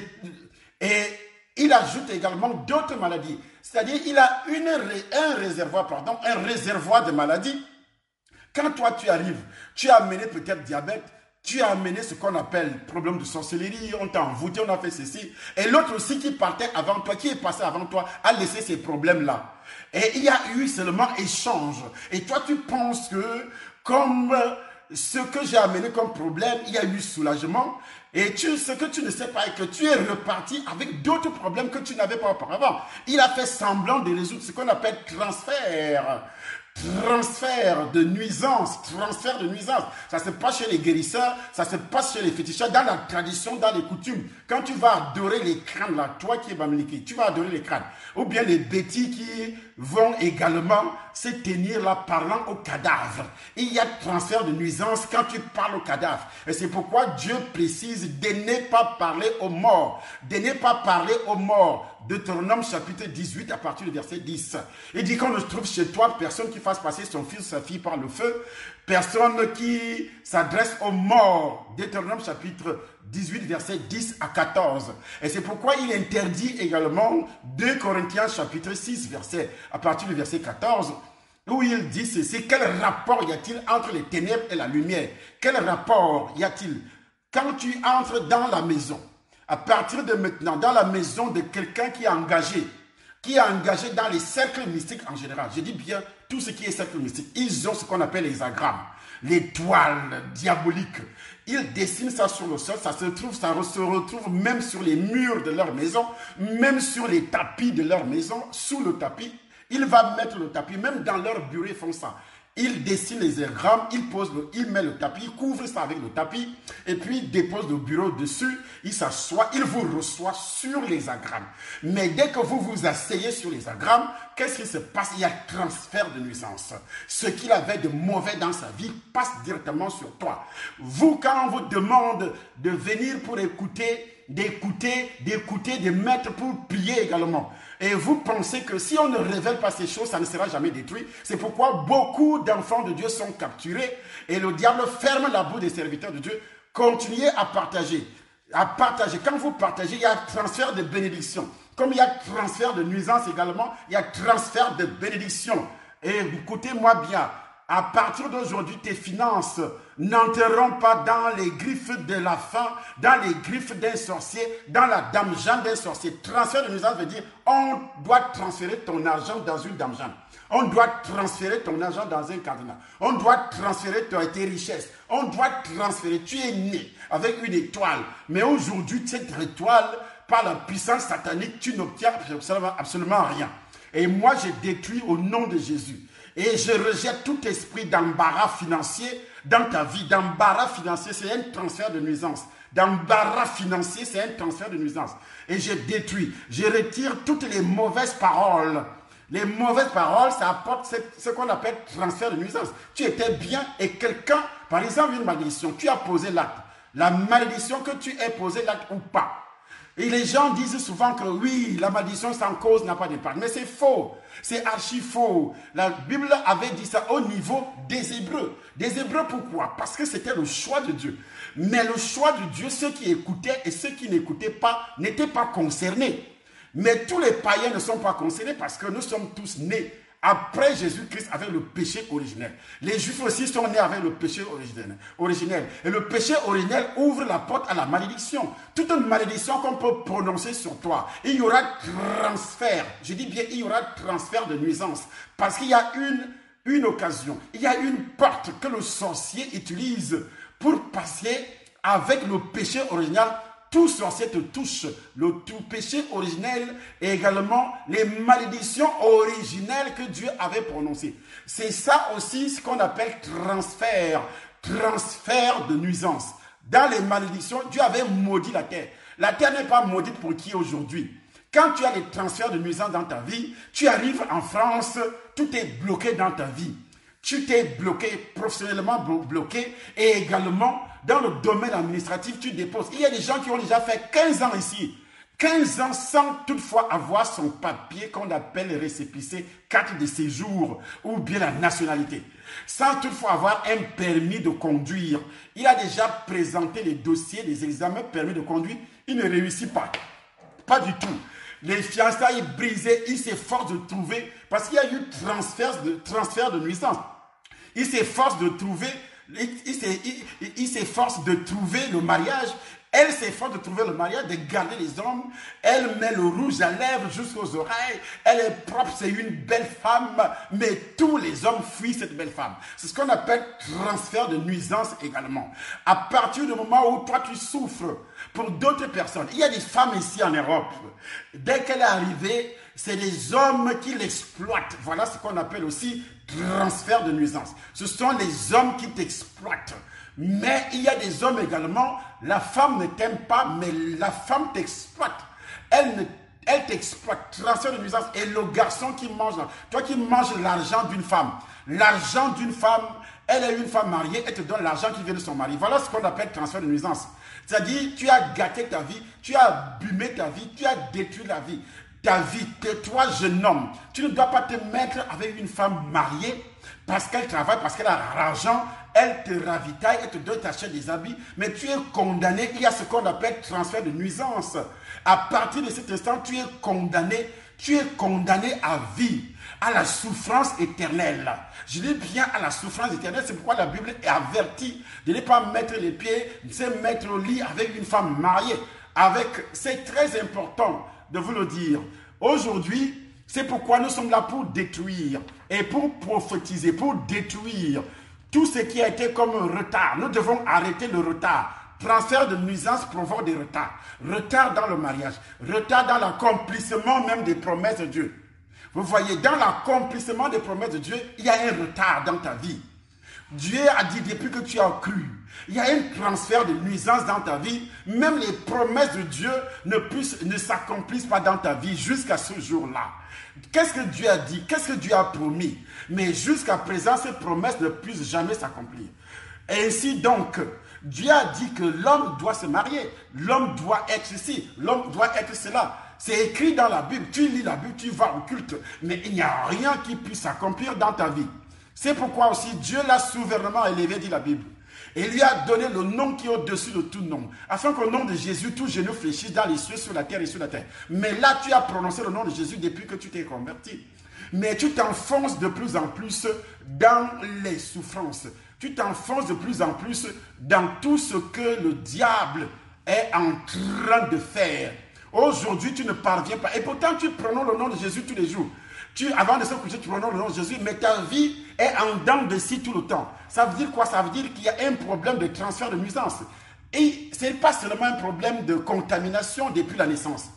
S1: Et il ajoute également d'autres maladies. C'est-à-dire, il a un réservoir de maladies. Quand toi, tu arrives, tu as amené peut-être diabète, tu as amené ce qu'on appelle problème de sorcellerie, on t'a envoûté, on a fait ceci. Et l'autre aussi qui partait avant toi, qui est passé avant toi, a laissé ces problèmes-là. Et il y a eu seulement échange. Et toi, tu penses que comme ce que j'ai amené comme problème, il y a eu soulagement. Et ce que tu ne sais pas est que tu es reparti avec d'autres problèmes que tu n'avais pas auparavant. Il a fait semblant de résoudre ce qu'on appelle transfert. Transfert de nuisance, transfert de nuisance. Ça se passe chez les guérisseurs, ça se passe chez les féticheurs, dans la tradition, dans les coutumes. Quand tu vas adorer les crânes, là, toi qui es Bamiliki, tu vas adorer les crânes. Ou bien les bêtis qui vont également se tenir là parlant au cadavre. Il y a transfert de nuisance quand tu parles au cadavre. Et c'est pourquoi Dieu précise de ne pas parler aux morts. De ne pas parler aux morts. Deutéronome chapitre 18 à partir du verset 10. Il dit qu'on ne trouve chez toi personne qui fasse passer son fils ou sa fille par le feu, personne qui s'adresse aux morts. Deutéronome chapitre 18 verset 10 à 14. Et c'est pourquoi il interdit également 2 Corinthiens chapitre 6 verset à partir du verset 14. Où il dit ceci, quel rapport y a-t-il entre les ténèbres et la lumière? Quel rapport y a-t-il? Quand tu entres dans la maison, à partir de maintenant, dans la maison de quelqu'un qui est engagé dans les cercles mystiques en général, je dis bien tout ce qui est cercle mystique, ils ont ce qu'on appelle les hexagrammes, les toiles diaboliques. Ils dessinent ça sur le sol, ça se retrouve même sur les murs de leur maison, même sur les tapis de leur maison, sous le tapis. Il va mettre le tapis, même dans leur bureau, ils font ça. Il dessine les diagrammes, il met le tapis, il couvre ça avec le tapis, et puis il dépose le bureau dessus, il s'assoit, il vous reçoit sur les diagrammes. Mais dès que vous vous asseyez sur les diagrammes, qu'est-ce qui se passe? Il y a transfert de nuisance. Ce qu'il avait de mauvais dans sa vie passe directement sur toi. Vous, quand on vous demande de venir pour écouter, de mettre pour prier également. Et vous pensez que si on ne révèle pas ces choses, ça ne sera jamais détruit. C'est pourquoi beaucoup d'enfants de Dieu sont capturés et le diable ferme la bouche des serviteurs de Dieu. Continuez à partager. Quand vous partagez, il y a transfert de bénédiction. Comme il y a transfert de nuisance également, il y a transfert de bénédiction. Et écoutez-moi bien. À partir d'aujourd'hui, tes finances n'entreront pas dans les griffes de la faim, dans les griffes d'un sorcier, dans la dame-jeanne d'un sorcier. Transfert de nuisance veut dire on doit transférer ton argent dans une dame-jeanne. On doit transférer ton argent dans un cadenas. On doit transférer tes richesses. On doit transférer. Tu es né avec une étoile. Mais aujourd'hui, cette étoile, par la puissance satanique, tu n'obtiens absolument rien. Et moi, je détruis au nom de Jésus. Et je rejette tout esprit d'embarras financier dans ta vie. D'embarras financier, c'est un transfert de nuisance. D'embarras financier, c'est un transfert de nuisance. Et je détruis, je retire toutes les mauvaises paroles. Les mauvaises paroles, ça apporte ce qu'on appelle transfert de nuisance. Tu étais bien et quelqu'un, par exemple une malédiction, tu as posé l'acte. La malédiction que tu aies posé l'acte ou pas. Et les gens disent souvent que oui, la malédiction sans cause n'a pas d'impact. Mais c'est faux. C'est archi faux. La Bible avait dit ça au niveau des Hébreux. Des Hébreux, pourquoi? Parce que c'était le choix de Dieu. Mais le choix de Dieu, ceux qui écoutaient et ceux qui n'écoutaient pas, n'étaient pas concernés. Mais tous les païens ne sont pas concernés parce que nous sommes tous nés après Jésus-Christ avec le péché originel. Les Juifs aussi sont nés avec le péché originel. Et le péché originel ouvre la porte à la malédiction. Toute une malédiction qu'on peut prononcer sur toi. Il y aura transfert. Je dis bien, il y aura transfert de nuisance. Parce qu'il y a une occasion. Il y a une porte que le sorcier utilise pour passer avec le péché original. Tout sorcier te touche, le tout péché originel et également les malédictions originelles que Dieu avait prononcées. C'est ça aussi ce qu'on appelle transfert de nuisance. Dans les malédictions, Dieu avait maudit la terre. La terre n'est pas maudite pour qui aujourd'hui? Quand tu as les transferts de nuisance dans ta vie, tu arrives en France, tout est bloqué dans ta vie. Tu t'es bloqué, professionnellement bloqué et également dans le domaine administratif, tu déposes. Il y a des gens qui ont déjà fait 15 ans ici. 15 ans sans toutefois avoir son papier qu'on appelle le récépissé, carte de séjour ou bien la nationalité. Sans toutefois avoir un permis de conduire. Il a déjà présenté les dossiers, les examens permis de conduire. Il ne réussit pas. Pas du tout. Les fiançailles brisées, il s'efforce de trouver, parce qu'il y a eu transfert de nuisance. Il s'efforce de trouver, il s'efforce de trouver le mariage. Elle s'efforce de trouver le mariage, de garder les hommes. Elle met le rouge à lèvres jusqu'aux oreilles. Elle est propre, c'est une belle femme. Mais tous les hommes fuient cette belle femme. C'est ce qu'on appelle transfert de nuisance également. À partir du moment où toi tu souffres pour d'autres personnes. Il y a des femmes ici en Europe. Dès qu'elle est arrivée, c'est les hommes qui l'exploitent. Voilà ce qu'on appelle aussi transfert de nuisance. Ce sont les hommes qui t'exploitent. Mais il y a des hommes également, la femme ne t'aime pas, mais la femme t'exploite. Elle t'exploite, transfert de nuisance. Et le garçon qui mange, toi qui manges l'argent d'une femme, elle est une femme mariée, elle te donne l'argent qui vient de son mari. Voilà ce qu'on appelle transfert de nuisance. C'est-à-dire, tu as gâté ta vie, tu as abîmé ta vie, tu as détruit la vie. ta vie, toi jeune homme, tu ne dois pas te mettre avec une femme mariée parce qu'elle travaille, parce qu'elle a l'argent, elle te ravitaille, elle te donne t'acheter des habits, mais tu es condamné, il y a ce qu'on appelle transfert de nuisance. À partir de cet instant, tu es condamné à vie, à la souffrance éternelle. Je dis bien à la souffrance éternelle, c'est pourquoi la Bible est avertie de ne pas mettre les pieds, de se mettre au lit avec une femme mariée. C'est très important de vous le dire. Aujourd'hui, c'est pourquoi nous sommes là pour détruire et pour prophétiser, pour détruire tout ce qui a été comme retard. Nous devons arrêter le retard. Transfert de nuisance provoque des retards. Retard dans le mariage, retard dans l'accomplissement même des promesses de Dieu. Vous voyez, dans l'accomplissement des promesses de Dieu, il y a un retard dans ta vie. Dieu a dit depuis que tu as cru, il y a un transfert de nuisance dans ta vie. Même les promesses de Dieu ne s'accomplissent pas dans ta vie jusqu'à ce jour-là. Qu'est-ce que Dieu a dit? Qu'est-ce que Dieu a promis? Mais jusqu'à présent, ces promesses ne puissent jamais s'accomplir. Ainsi donc, Dieu a dit que l'homme doit se marier, l'homme doit être ceci, l'homme doit être cela. C'est écrit dans la Bible, tu lis la Bible, tu vas au culte, mais il n'y a rien qui puisse s'accomplir dans ta vie. C'est pourquoi aussi Dieu l'a souverainement élevé, dit la Bible. Et lui a donné le nom qui est au-dessus de tout nom, afin qu'au nom de Jésus, tout genou fléchisse dans les cieux, sur la terre et sur la terre. Mais là, tu as prononcé le nom de Jésus depuis que tu t'es converti. Mais tu t'enfonces de plus en plus dans les souffrances. Tu t'enfonces de plus en plus dans tout ce que le diable est en train de faire. Aujourd'hui, tu ne parviens pas. Et pourtant, tu prononces le nom de Jésus tous les jours. Avant de se coucher, tu prononces le nom de Jésus, mais ta vie est en dents de scie tout le temps. Ça veut dire quoi? Ça veut dire qu'il y a un problème de transfert de nuisance. Et ce n'est pas seulement un problème de contamination depuis la naissance.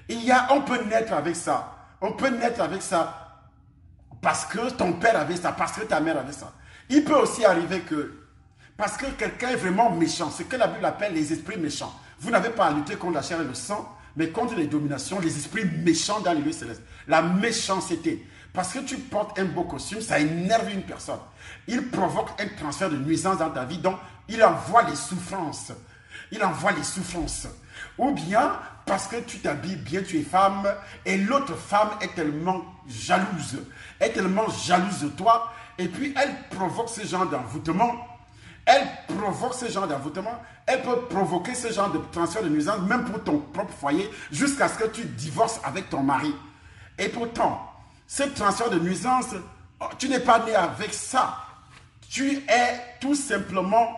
S1: On peut naître avec ça. On peut naître avec ça parce que ton père avait ça, parce que ta mère avait ça. Il peut aussi arriver que, parce que quelqu'un est vraiment méchant, ce que la Bible appelle les esprits méchants. Vous n'avez pas à lutter contre la chair et le sang, mais contre les dominations, les esprits méchants dans les lieux célestes. La méchanceté. Parce que tu portes un beau costume, ça énerve une personne. Il provoque un transfert de nuisance dans ta vie, donc il envoie les souffrances. Il envoie les souffrances. Ou bien, parce que tu t'habilles bien, tu es femme, et l'autre femme est tellement jalouse. Est tellement jalouse de toi, et puis elle provoque ce genre d'envoûtement. Elle provoque ce genre d'envoûtement. Elle peut provoquer ce genre de transfert de nuisance, même pour ton propre foyer, jusqu'à ce que tu divorces avec ton mari. Et pourtant, ce transfert de nuisance, tu n'es pas né avec ça. Tu es tout simplement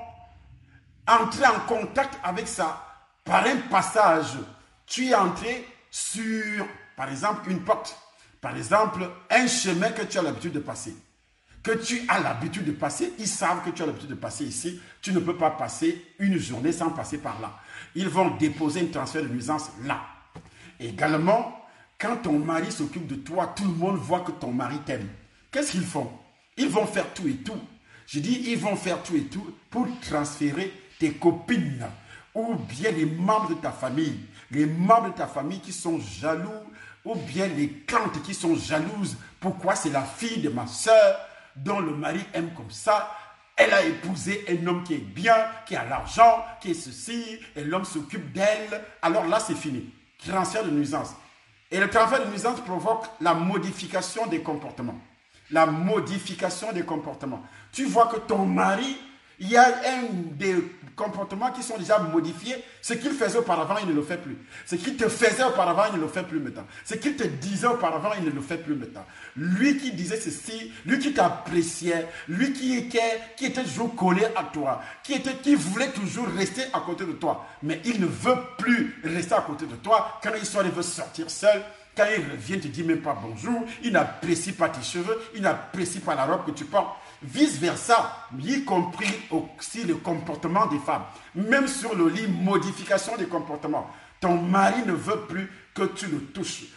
S1: entré en contact avec ça par un passage. Tu es entré sur, par exemple, une porte. Par exemple, un chemin que tu as l'habitude de passer. Que tu as l'habitude de passer, ils savent que tu as l'habitude de passer ici. Tu ne peux pas passer une journée sans passer par là. Ils vont déposer un transfert de nuisance là. Également, quand ton mari s'occupe de toi, tout le monde voit que ton mari t'aime. Qu'est-ce qu'ils font? Ils vont faire tout et tout. Je dis, ils vont faire tout et tout pour transférer tes copines ou bien les membres de ta famille. Les membres de ta famille qui sont jaloux ou bien les tantes qui sont jalouses. Pourquoi? C'est la fille de ma soeur dont le mari aime comme ça. Elle a épousé un homme qui est bien, qui a l'argent, qui est ceci, et l'homme s'occupe d'elle. Alors là, c'est fini. Transfert de nuisance. Et le transfert de nuisance provoque la modification des comportements. La modification des comportements. Tu vois que ton mari, il y a un des comportements qui sont déjà modifiés. Ce qu'il faisait auparavant, il ne le fait plus. Ce qu'il te faisait auparavant, il ne le fait plus maintenant. Ce qu'il te disait auparavant, il ne le fait plus maintenant. Lui qui disait ceci, lui qui t'appréciait, lui qui était toujours collé à toi, qui voulait toujours rester à côté de toi. Mais il ne veut plus rester à côté de toi. Quand il sort, il veut sortir seul. Quand il revient, il ne te dit même pas bonjour. Il n'apprécie pas tes cheveux. Il n'apprécie pas la robe que tu portes. Vice versa, y compris aussi le comportement des femmes. Même sur le lit, modification des comportements. Ton mari ne veut plus que tu le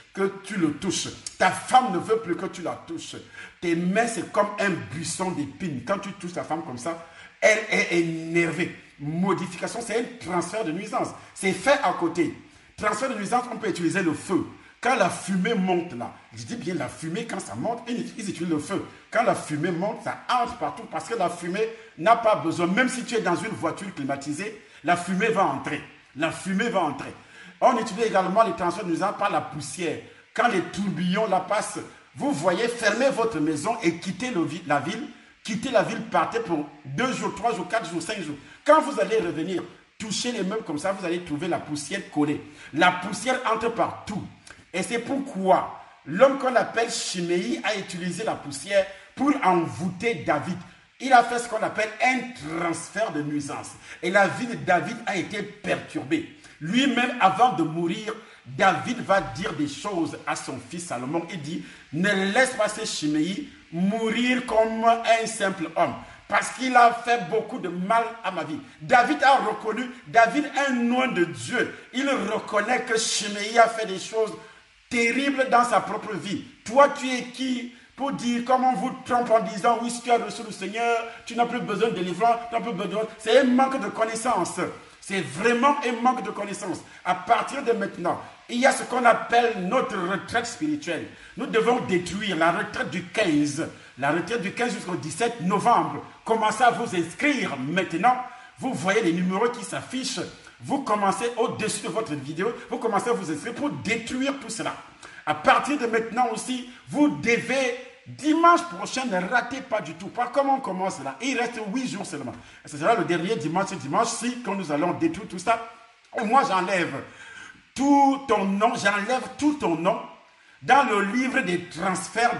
S1: touches, Ta femme ne veut plus que tu la touches. Tes mains, c'est comme un buisson d'épines. Quand tu touches ta femme comme ça, elle est énervée. Modification, c'est un transfert de nuisance. C'est fait à côté. Transfert de nuisance, on peut utiliser le feu. Quand la fumée monte là, je dis bien la fumée, quand ça monte, ils utilisent le feu. Quand la fumée monte, ça entre partout parce que la fumée n'a pas besoin. Même si tu es dans une voiture climatisée, la fumée va entrer. La fumée va entrer. On utilise également les transferts de nuisance par la poussière. quand les tourbillons la passent, vous voyez, fermez votre maison et quittez la ville. Quittez la ville, partez pour 2 jours, 3 jours, 4 jours, 5 jours. Quand vous allez revenir, touchez les meubles comme ça, vous allez trouver la poussière collée. La poussière entre partout. Et c'est pourquoi l'homme qu'on appelle Chiméi a utilisé la poussière pour envoûter David. Il a fait ce qu'on appelle un transfert de nuisance. Et la vie de David a été perturbée. Lui-même, avant de mourir, David va dire des choses à son fils Salomon. Il dit, ne laisse pas ce Chiméi mourir comme un simple homme. Parce qu'il a fait beaucoup de mal à ma vie. David a reconnu, David est un nom de Dieu. Il reconnaît que Chiméi a fait des choses terribles dans sa propre vie. Toi, tu es qui pour dire comment on vous trompe en disant oui, si tu as reçu le Seigneur, tu n'as plus besoin de délivrance, tu n'as plus besoin. C'est un manque de connaissance. C'est vraiment un manque de connaissance. À partir de maintenant, il y a ce qu'on appelle notre retraite spirituelle. Nous devons détruire la retraite du 15. La retraite du 15 jusqu'au 17 novembre. Commencez à vous inscrire maintenant. Vous voyez les numéros qui s'affichent. Vous commencez au-dessus de votre vidéo. Vous commencez à vous inscrire pour détruire tout cela. À partir de maintenant aussi, vous devez, dimanche prochain, ne ratez pas du tout. Pas comment on commence là. Il reste 8 jours seulement. Et ce sera le dernier dimanche-ci, quand nous allons détruire tout ça. Et moi, j'enlève tout ton nom, dans le livre des transferts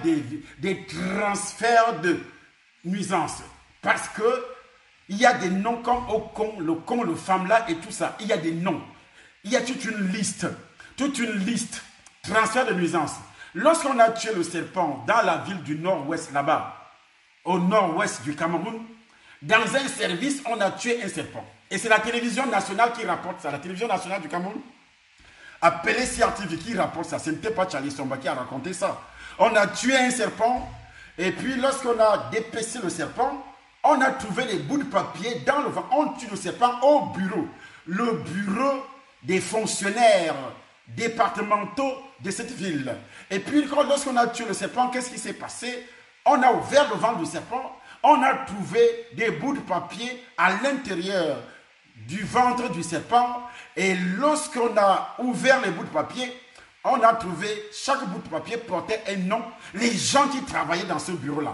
S1: de nuisances. Parce que il y a des noms comme Ocon, le Famla et tout ça. Il y a des noms. Il y a toute une liste. Transfert de nuisances. Lorsqu'on a tué le serpent dans la ville du nord-ouest là-bas, au nord-ouest du Cameroun, dans un service, on a tué un serpent. Et c'est la télévision nationale qui rapporte ça. La télévision nationale du Cameroun, appelée CRTV, qui rapporte ça. Ce n'était pas Charlie Somba qui a raconté ça. On a tué un serpent, et puis lorsqu'on a dépecé le serpent, on a trouvé les bouts de papier dans le vent. On tue le serpent au bureau. Le bureau des fonctionnaires départementaux de cette ville. Et puis, lorsqu'on a tué le serpent, qu'est-ce qui s'est passé? On a ouvert le ventre du serpent, on a trouvé des bouts de papier à l'intérieur du ventre du serpent. Et lorsqu'on a ouvert les bouts de papier, on a trouvé, chaque bout de papier portait un nom. Les gens qui travaillaient dans ce bureau-là,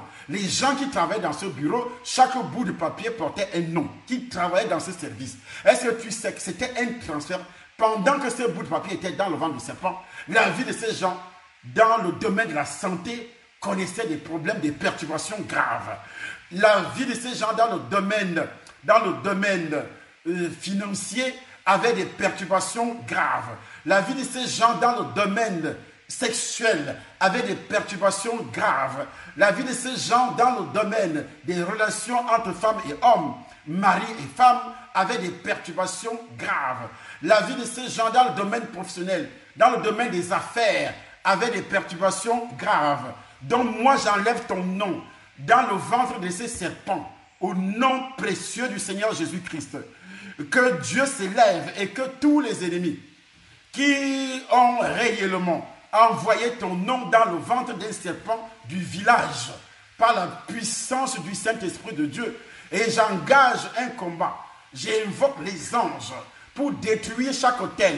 S1: chaque bout de papier portait un nom, qui travaillait dans ce service. Est-ce que tu sais que c'était un transfert? Pendant que ce bout de papier était dans le ventre du serpent, la vie de ces gens, dans le domaine de la santé, connaissait des problèmes, des perturbations graves. La vie de ces gens dans le domaine financier avait des perturbations graves. La vie de ces gens dans le domaine sexuel avait des perturbations graves. La vie de ces gens dans le domaine des relations entre femmes et hommes, mari et femme, avait des perturbations graves. La vie de ces gens dans le domaine professionnel, dans le domaine des affaires, avait des perturbations graves. Donc moi j'enlève ton nom dans le ventre de ces serpents, au nom précieux du Seigneur Jésus-Christ. Que Dieu s'élève et que tous les ennemis qui ont réellement envoyé ton nom dans le ventre d'un serpent du village, par la puissance du Saint-Esprit de Dieu, et j'engage un combat. J'invoque les anges pour détruire chaque hôtel,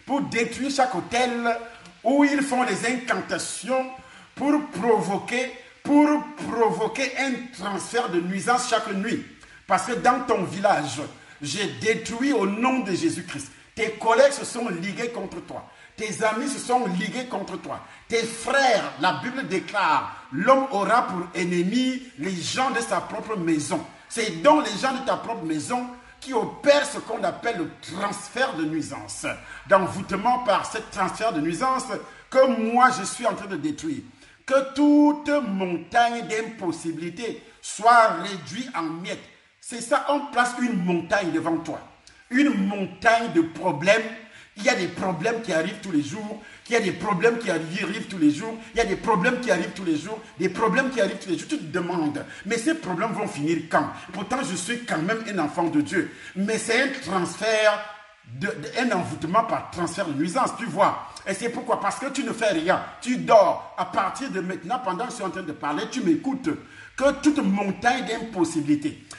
S1: où ils font des incantations pour provoquer un transfert de nuisance chaque nuit. Parce que dans ton village, j'ai détruit au nom de Jésus-Christ. Tes collègues se sont ligués contre toi. Tes amis se sont ligués contre toi. Tes frères, la Bible déclare, l'homme aura pour ennemi les gens de sa propre maison. C'est donc les gens de ta propre maison qui opèrent ce qu'on appelle le transfert de nuisance. D'envoûtement par ce transfert de nuisance que moi je suis en train de détruire. Que toute montagne d'impossibilité soit réduite en miettes. C'est ça, on place une montagne devant toi. Une montagne de problèmes. Il y a des problèmes qui arrivent tous les jours. Il y a des problèmes qui arrivent tous les jours. Il y a des problèmes qui arrivent tous les jours. Des problèmes qui arrivent tous les jours. Tu te demandes, mais ces problèmes vont finir quand? Pourtant, je suis quand même un enfant de Dieu. Mais c'est un transfert, un envoûtement par transfert de nuisance, tu vois. Et c'est pourquoi? Parce que tu ne fais rien. Tu dors. À partir de maintenant, pendant que je suis en train de parler, tu m'écoutes. Que toute montagne d'impossibilité,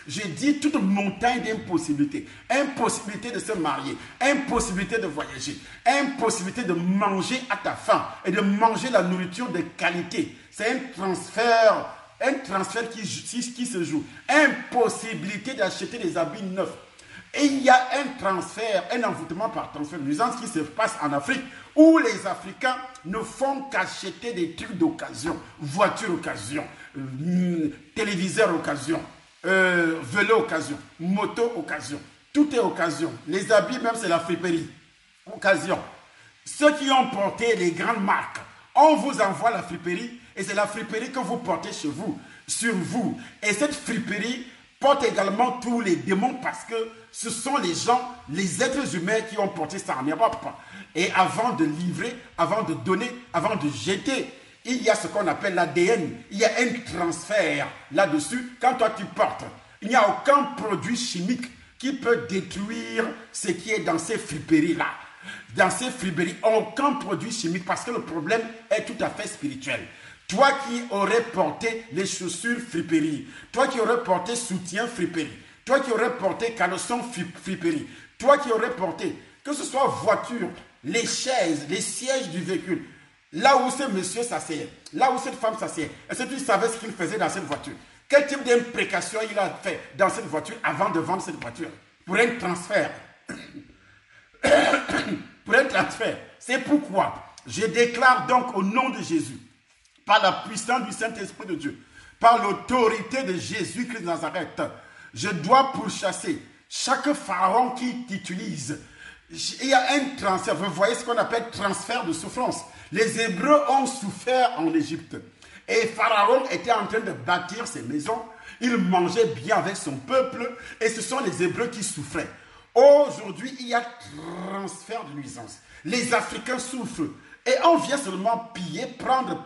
S1: Je dis toute montagne d'impossibilités. Impossibilité de se marier, impossibilité de voyager, impossibilité de manger à ta faim et de manger la nourriture de qualité. C'est un transfert qui se joue. Impossibilité d'acheter des habits neufs. Et il y a un transfert, un envoûtement par transfert de nuisance qui se passe en Afrique où les Africains ne font qu'acheter des trucs d'occasion, voitures occasion, téléviseurs occasion, vélo occasion, moto occasion. Tout est occasion. Les habits même c'est la friperie. Occasion. Ceux qui ont porté les grandes marques, on vous envoie la friperie et c'est la friperie que vous portez chez vous, sur vous. Et cette friperie porte également tous les démons parce que ce sont les gens, les êtres humains qui ont porté ça en Europe. Et avant de livrer, avant de donner, avant de jeter, il y a ce qu'on appelle l'ADN. Il y a un transfert là-dessus. Quand toi tu portes, il n'y a aucun produit chimique qui peut détruire ce qui est dans ces friperies-là. Dans ces friperies, aucun produit chimique parce que le problème est tout à fait spirituel. Toi qui aurais porté les chaussures friperie, toi qui aurais porté soutien friperie, toi qui aurais porté caleçon friperie, toi qui aurais porté, que ce soit voiture, les chaises, les sièges du véhicule, là où ce monsieur s'assied, là où cette femme s'assied, est-ce que tu savais ce qu'il faisait dans cette voiture? Quel type d'imprécation il a fait dans cette voiture avant de vendre cette voiture? Pour un transfert. Pour un transfert. C'est pourquoi je déclare donc au nom de Jésus, par la puissance du Saint-Esprit de Dieu, par l'autorité de Jésus-Christ de Nazareth, je dois pourchasser chaque pharaon qui t'utilise. Il y a un transfert, vous voyez ce qu'on appelle transfert de souffrance. Les Hébreux ont souffert en Égypte. Et Pharaon était en train de bâtir ses maisons. Il mangeait bien avec son peuple. Et ce sont les Hébreux qui souffraient. Aujourd'hui, il y a transfert de nuisance. Les Africains souffrent. Et on vient seulement piller, prendre.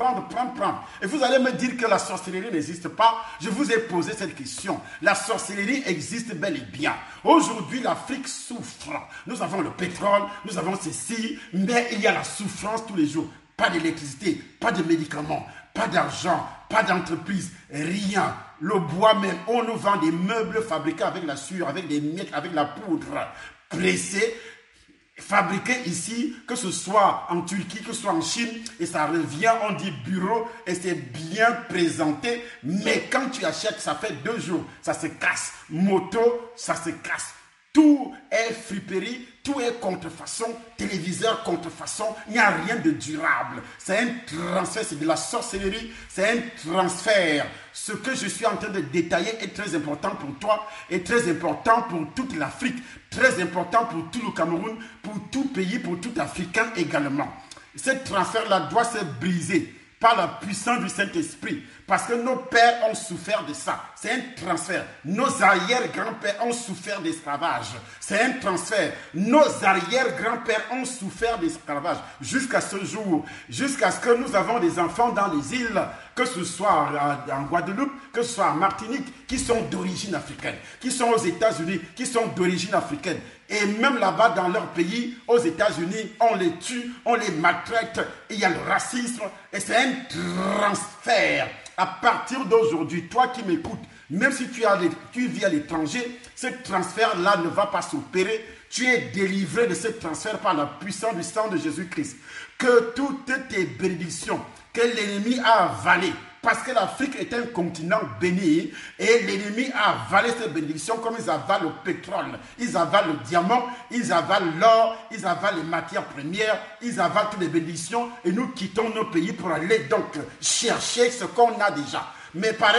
S1: Et vous allez me dire que la sorcellerie n'existe pas. Je vous ai posé cette question. La sorcellerie existe bel et bien. Aujourd'hui, l'Afrique souffre. Nous avons le pétrole, nous avons ceci, mais il y a la souffrance tous les jours. Pas d'électricité, pas de médicaments, pas d'argent, pas d'entreprise, rien. Le bois même, on nous vend des meubles fabriqués avec la sueur, avec des miettes, avec la poudre pressée. Fabriqué ici, que ce soit en Turquie, que ce soit en Chine, et ça revient, on dit bureau, et c'est bien présenté, mais quand tu achètes, ça fait 2 jours, ça se casse. Moto, ça se casse. Tout est friperie, tout est contrefaçon, téléviseur contrefaçon, il n'y a rien de durable. C'est un transfert, c'est de la sorcellerie, c'est un transfert. Ce que je suis en train de détailler est très important pour toi, est très important pour toute l'Afrique, très important pour tout le Cameroun, pour tout pays, pour tout Africain également. Ce transfert-là doit se briser par la puissance du Saint-Esprit. Parce que nos pères ont souffert de ça. C'est un transfert. Nos arrière-grands-pères ont souffert d'esclavage. C'est un transfert. Nos arrière-grands-pères ont souffert d'esclavage. Jusqu'à ce jour. Jusqu'à ce que nous avons des enfants dans les îles, que ce soit en Guadeloupe, que ce soit en Martinique, qui sont d'origine africaine, qui sont aux États-Unis, qui sont d'origine africaine. Et même là-bas, dans leur pays, aux États-Unis, on les tue, on les maltraite. Il y a le racisme. Et c'est un transfert. À partir d'aujourd'hui, toi qui m'écoutes, même si tu vis à l'étranger, ce transfert-là ne va pas s'opérer. Tu es délivré de ce transfert par la puissance du sang de Jésus-Christ. Que toutes tes bénédictions que l'ennemi a avalées, parce que l'Afrique est un continent béni et l'ennemi a avalé ces bénédictions comme ils avalent le pétrole, ils avalent le diamant, ils avalent l'or, ils avalent les matières premières, ils avalent toutes les bénédictions et nous quittons nos pays pour aller donc chercher ce qu'on a déjà. Mais par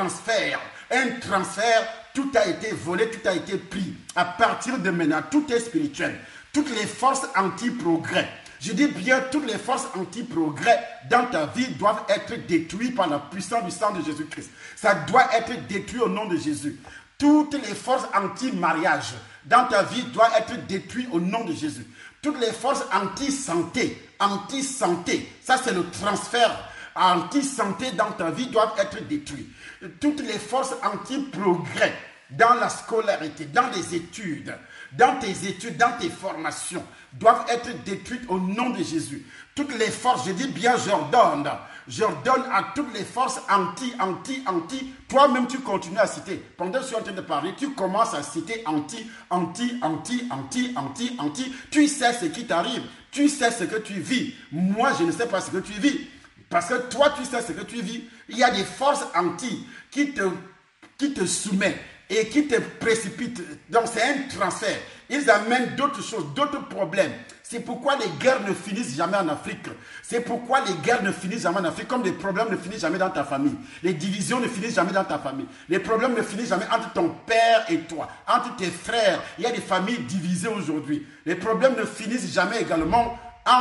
S1: un transfert, tout a été volé, tout a été pris. À partir de maintenant, tout est spirituel. Toutes les forces anti-progrès, je dis bien, toutes les forces anti-progrès dans ta vie doivent être détruites par la puissance du sang de Jésus-Christ. Ça doit être détruit au nom de Jésus. Toutes les forces anti-mariage dans ta vie doivent être détruites au nom de Jésus. Toutes les forces anti-santé, ça c'est le transfert anti-santé dans ta vie doivent être détruites. Toutes les forces anti-progrès dans la scolarité, dans les études, dans tes formations, doivent être détruites au nom de Jésus. Toutes les forces, je dis bien, j'ordonne J'ordonne à toutes les forces anti. Toi-même, tu continues à citer. Pendant que je suis en train de parler, tu commences à citer anti. Tu sais ce qui t'arrive. Tu sais ce que tu vis. Moi, je ne sais pas ce que tu vis. Parce que toi, tu sais ce que tu vis. Il y a des forces anti qui te soumettent et qui te précipitent. Donc, c'est un transfert. Ils amènent d'autres choses, d'autres problèmes. C'est pourquoi les guerres ne finissent jamais en Afrique. C'est pourquoi les guerres ne finissent jamais en Afrique, comme les problèmes ne finissent jamais dans ta famille. Les divisions ne finissent jamais dans ta famille. Les problèmes ne finissent jamais entre ton père et toi, entre tes frères. Il y a des familles divisées aujourd'hui. Les problèmes ne finissent jamais également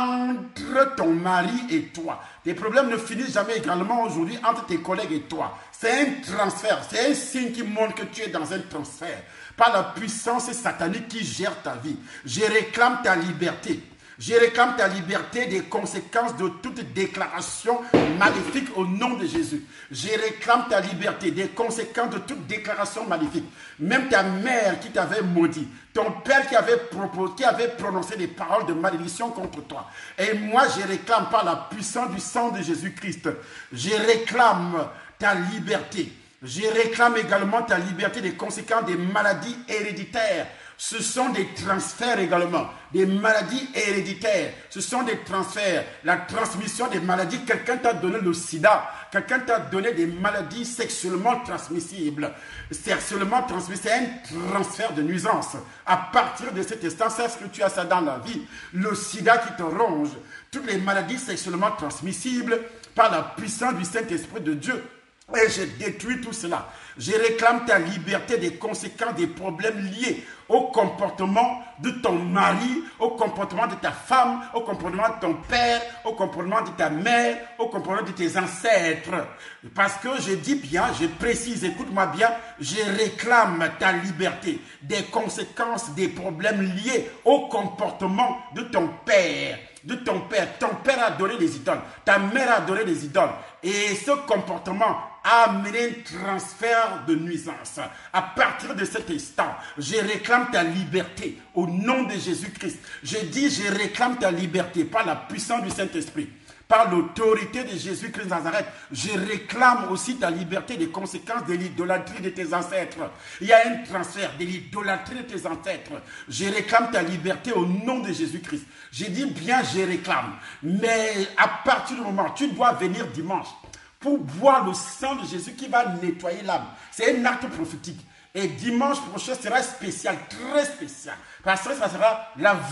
S1: entre ton mari et toi. Les problèmes ne finissent jamais également aujourd'hui entre tes collègues et toi. C'est un transfert, c'est un signe qui montre que tu es dans un transfert. Par la puissance satanique qui gère ta vie. Je réclame ta liberté. Je réclame ta liberté des conséquences de toute déclaration maléfique au nom de Jésus. Je réclame ta liberté des conséquences de toute déclaration maléfique. Même ta mère qui t'avait maudit, ton père qui avait prononcé des paroles de malédiction contre toi. Et moi, je réclame par la puissance du sang de Jésus-Christ, je réclame ta liberté. Je réclame également ta liberté des conséquences des maladies héréditaires. Ce sont des transferts également, des maladies héréditaires. Ce sont des transferts, la transmission des maladies. Quelqu'un t'a donné le sida, quelqu'un t'a donné des maladies sexuellement transmissibles. Sexuellement transmissibles, c'est un transfert de nuisance. À partir de cet instant, c'est ce que tu as ça dans la vie. Le sida qui te ronge, toutes les maladies sexuellement transmissibles par la puissance du Saint-Esprit de Dieu. Et je détruis tout cela. Je réclame ta liberté des conséquences des problèmes liés au comportement de ton mari, au comportement de ta femme, au comportement de ton père, au comportement de ta mère, au comportement de tes ancêtres. Parce que je dis bien, je précise, écoute-moi bien, je réclame ta liberté des conséquences des problèmes liés au comportement de ton père. De ton père. Ton père a adoré les idoles. Ta mère a adoré les idoles. Et ce comportement a amené un transfert de nuisance. À partir de cet instant, je réclame ta liberté au nom de Jésus-Christ. Je dis, je réclame ta liberté par la puissance du Saint-Esprit. Par l'autorité de Jésus-Christ de Nazareth, je réclame aussi ta liberté des conséquences de l'idolâtrie de tes ancêtres. Il y a un transfert de l'idolâtrie de tes ancêtres. Je réclame ta liberté au nom de Jésus-Christ. Je dis bien, je réclame. Mais à partir du moment, tu dois venir dimanche pour boire le sang de Jésus qui va nettoyer l'âme. C'est un acte prophétique. Et dimanche prochain sera spécial, très spécial. Parce que ça sera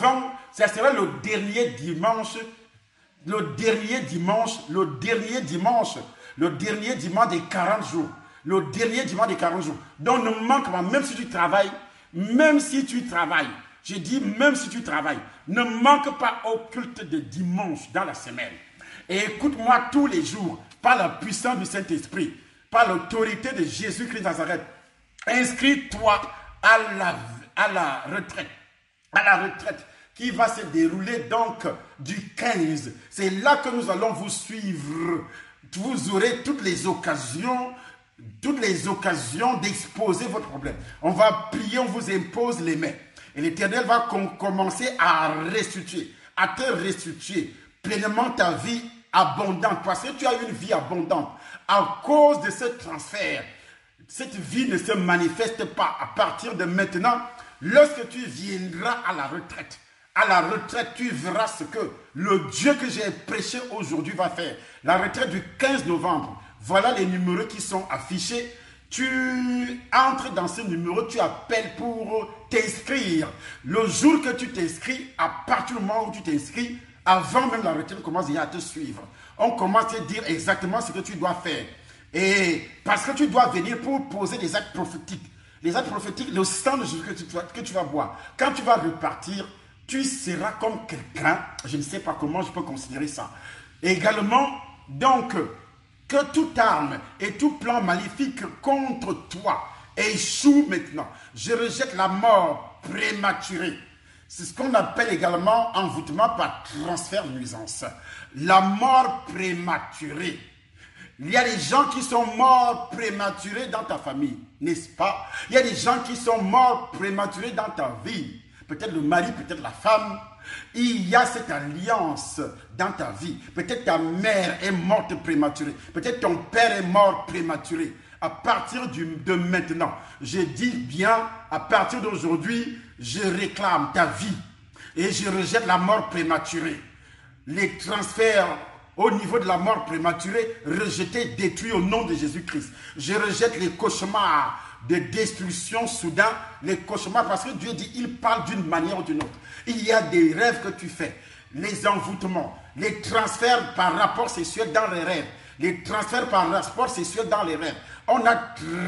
S1: ça sera le dernier dimanche des 40 jours. Le dernier dimanche des 40 jours. Donc ne manque pas, même si tu travailles, je dis même si tu travailles, ne manque pas au culte de dimanche dans la semaine. Et écoute-moi tous les jours, par la puissance du Saint-Esprit, par l'autorité de Jésus-Christ de Nazareth. Inscris-toi à la retraite qui va se dérouler donc du 15. C'est là que nous allons vous suivre. Vous aurez toutes les occasions d'exposer votre problème. On va prier, on vous impose les mains. Et l'Éternel va commencer à te restituer pleinement ta vie abondante. Parce que tu as une vie abondante. À cause de ce transfert, cette vie ne se manifeste pas à partir de maintenant. Lorsque tu viendras à la retraite, tu verras ce que le Dieu que j'ai prêché aujourd'hui va faire. La retraite du 15 novembre, voilà les numéros qui sont affichés. Tu entres dans ce numéro, tu appelles pour t'inscrire. Le jour que tu t'inscris, à partir du moment où tu t'inscris, avant même la retraite, on commence déjà à te suivre. On commence à te dire exactement ce que tu dois faire. Et parce que tu dois venir pour poser des actes prophétiques. Les actes prophétiques, le sang de Jésus que tu vas boire. Quand tu vas repartir, tu seras comme quelqu'un, je ne sais pas comment je peux considérer ça. Également, donc, que toute arme et tout plan maléfique contre toi échoue maintenant. Je rejette la mort prématurée. C'est ce qu'on appelle également envoûtement par transfert de nuisance. La mort prématurée. Il y a des gens qui sont morts prématurés dans ta famille, n'est-ce pas? Il y a des gens qui sont morts prématurés dans ta vie. peut-être le mari, peut-être la femme. Il y a cette alliance dans ta vie. Peut-être ta mère est morte prématurée. Peut-être ton père est mort prématuré. À partir de maintenant, je dis bien, à partir d'aujourd'hui, je réclame ta vie et je rejette la mort prématurée. Les transferts au niveau de la mort prématurée, rejetés, détruits au nom de Jésus-Christ. Je rejette les cauchemars de destruction soudain, les cauchemars, parce que Dieu dit, il parle d'une manière ou d'une autre. Il y a des rêves que tu fais, les envoûtements, les transferts par rapport sexuel dans les rêves, les transferts par rapport sexuel dans les rêves. On a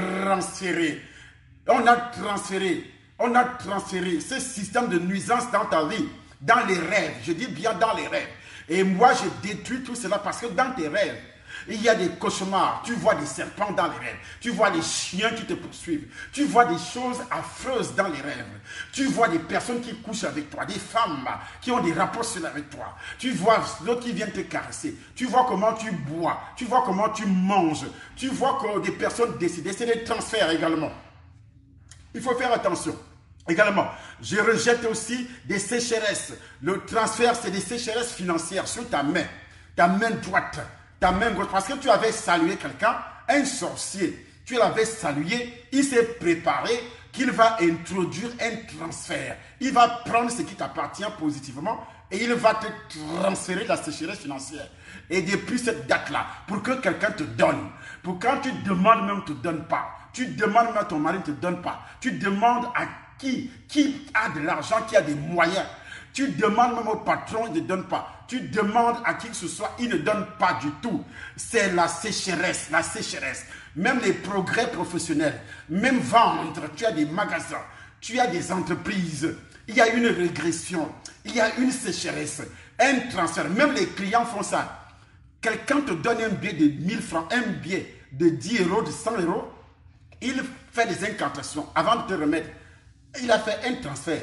S1: transféré ce système de nuisance dans ta vie, dans les rêves. Je dis bien dans les rêves. Et moi, je détruis tout cela parce que dans tes rêves, il y a des cauchemars. Tu vois des serpents dans les rêves. Tu vois des chiens qui te poursuivent. Tu vois des choses affreuses dans les rêves. Tu vois des personnes qui couchent avec toi, des femmes qui ont des rapports sexuels avec toi. Tu vois d'autres qui viennent te caresser. Tu vois comment tu bois. Tu vois comment tu manges. Tu vois que des personnes décident. C'est des transferts également. Il faut faire attention. Également, je rejette aussi des sécheresses. Le transfert, c'est des sécheresses financières sur ta main droite, ta main gauche. Parce que tu avais salué quelqu'un, un sorcier, tu l'avais salué, il s'est préparé qu'il va introduire un transfert. Il va prendre ce qui t'appartient positivement et il va te transférer la sécheresse financière. Et depuis cette date-là, pour que quelqu'un te donne, pour quand tu demandes même, ne te donne pas. Tu demandes même à ton mari, ne te donne pas. Tu demandes à qui a de l'argent, qui a des moyens. Tu demandes même au patron, il ne donne pas. Tu demandes à qui que ce soit, il ne donne pas du tout. C'est la sécheresse, la sécheresse. Même les progrès professionnels, même vendre, tu as des magasins, tu as des entreprises. Il y a une régression, il y a une sécheresse, un transfert. Même les clients font ça. Quelqu'un te donne un billet de 1000 francs, un billet de 10 euros, de 100 euros. Il fait des incantations avant de te remettre. Il a fait un transfert.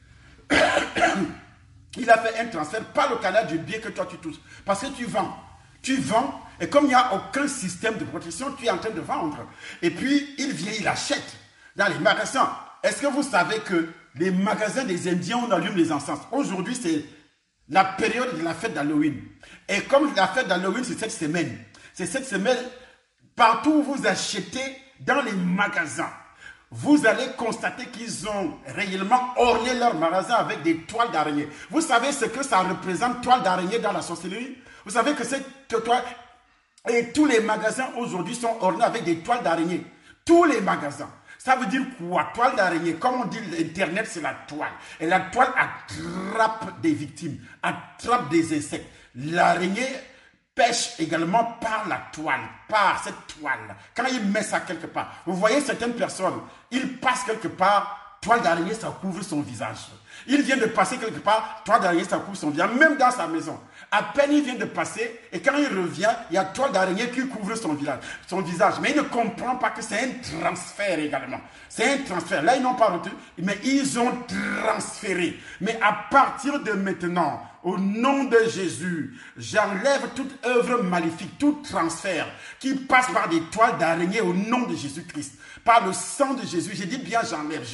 S1: Il a fait un transfert par le canal du billet que toi tu touches. Parce que tu vends. Tu vends et comme il n'y a aucun système de protection, tu es en train de vendre. Et puis il vient, il achète dans les magasins. Est-ce que vous savez que les magasins des Indiens, on allume les encens? Aujourd'hui, c'est la période de la fête d'Halloween. Et comme la fête d'Halloween, c'est cette semaine, partout où vous achetez dans les magasins, vous allez constater qu'ils ont réellement orné leur magasin avec des toiles d'araignée. Vous savez ce que ça représente, toile d'araignée dans la sorcellerie? Vous savez que cette toile... Et tous les magasins aujourd'hui sont ornés avec des toiles d'araignée. Tous les magasins. Ça veut dire quoi? Toile d'araignée. Comme on dit, l'Internet, c'est la toile. Et la toile attrape des victimes, attrape des insectes. L'araignée pêche également par la toile, par cette toile. Quand il met ça quelque part, vous voyez certaines personnes, ils passent quelque part, toile d'araignée, ça couvre son visage. Il vient de passer quelque part, toile d'araignée, ça couvre son visage, même dans sa maison. À peine il vient de passer, et quand il revient, il y a toile d'araignée qui couvre son visage. Mais il ne comprend pas que c'est un transfert également. C'est un transfert. Là, ils n'ont pas retenu, mais ils ont transféré. Mais à partir de maintenant, au nom de Jésus, j'enlève toute œuvre maléfique, tout transfert qui passe par des toiles d'araignée au nom de Jésus-Christ. Par le sang de Jésus, j'ai dit bien j'enlève,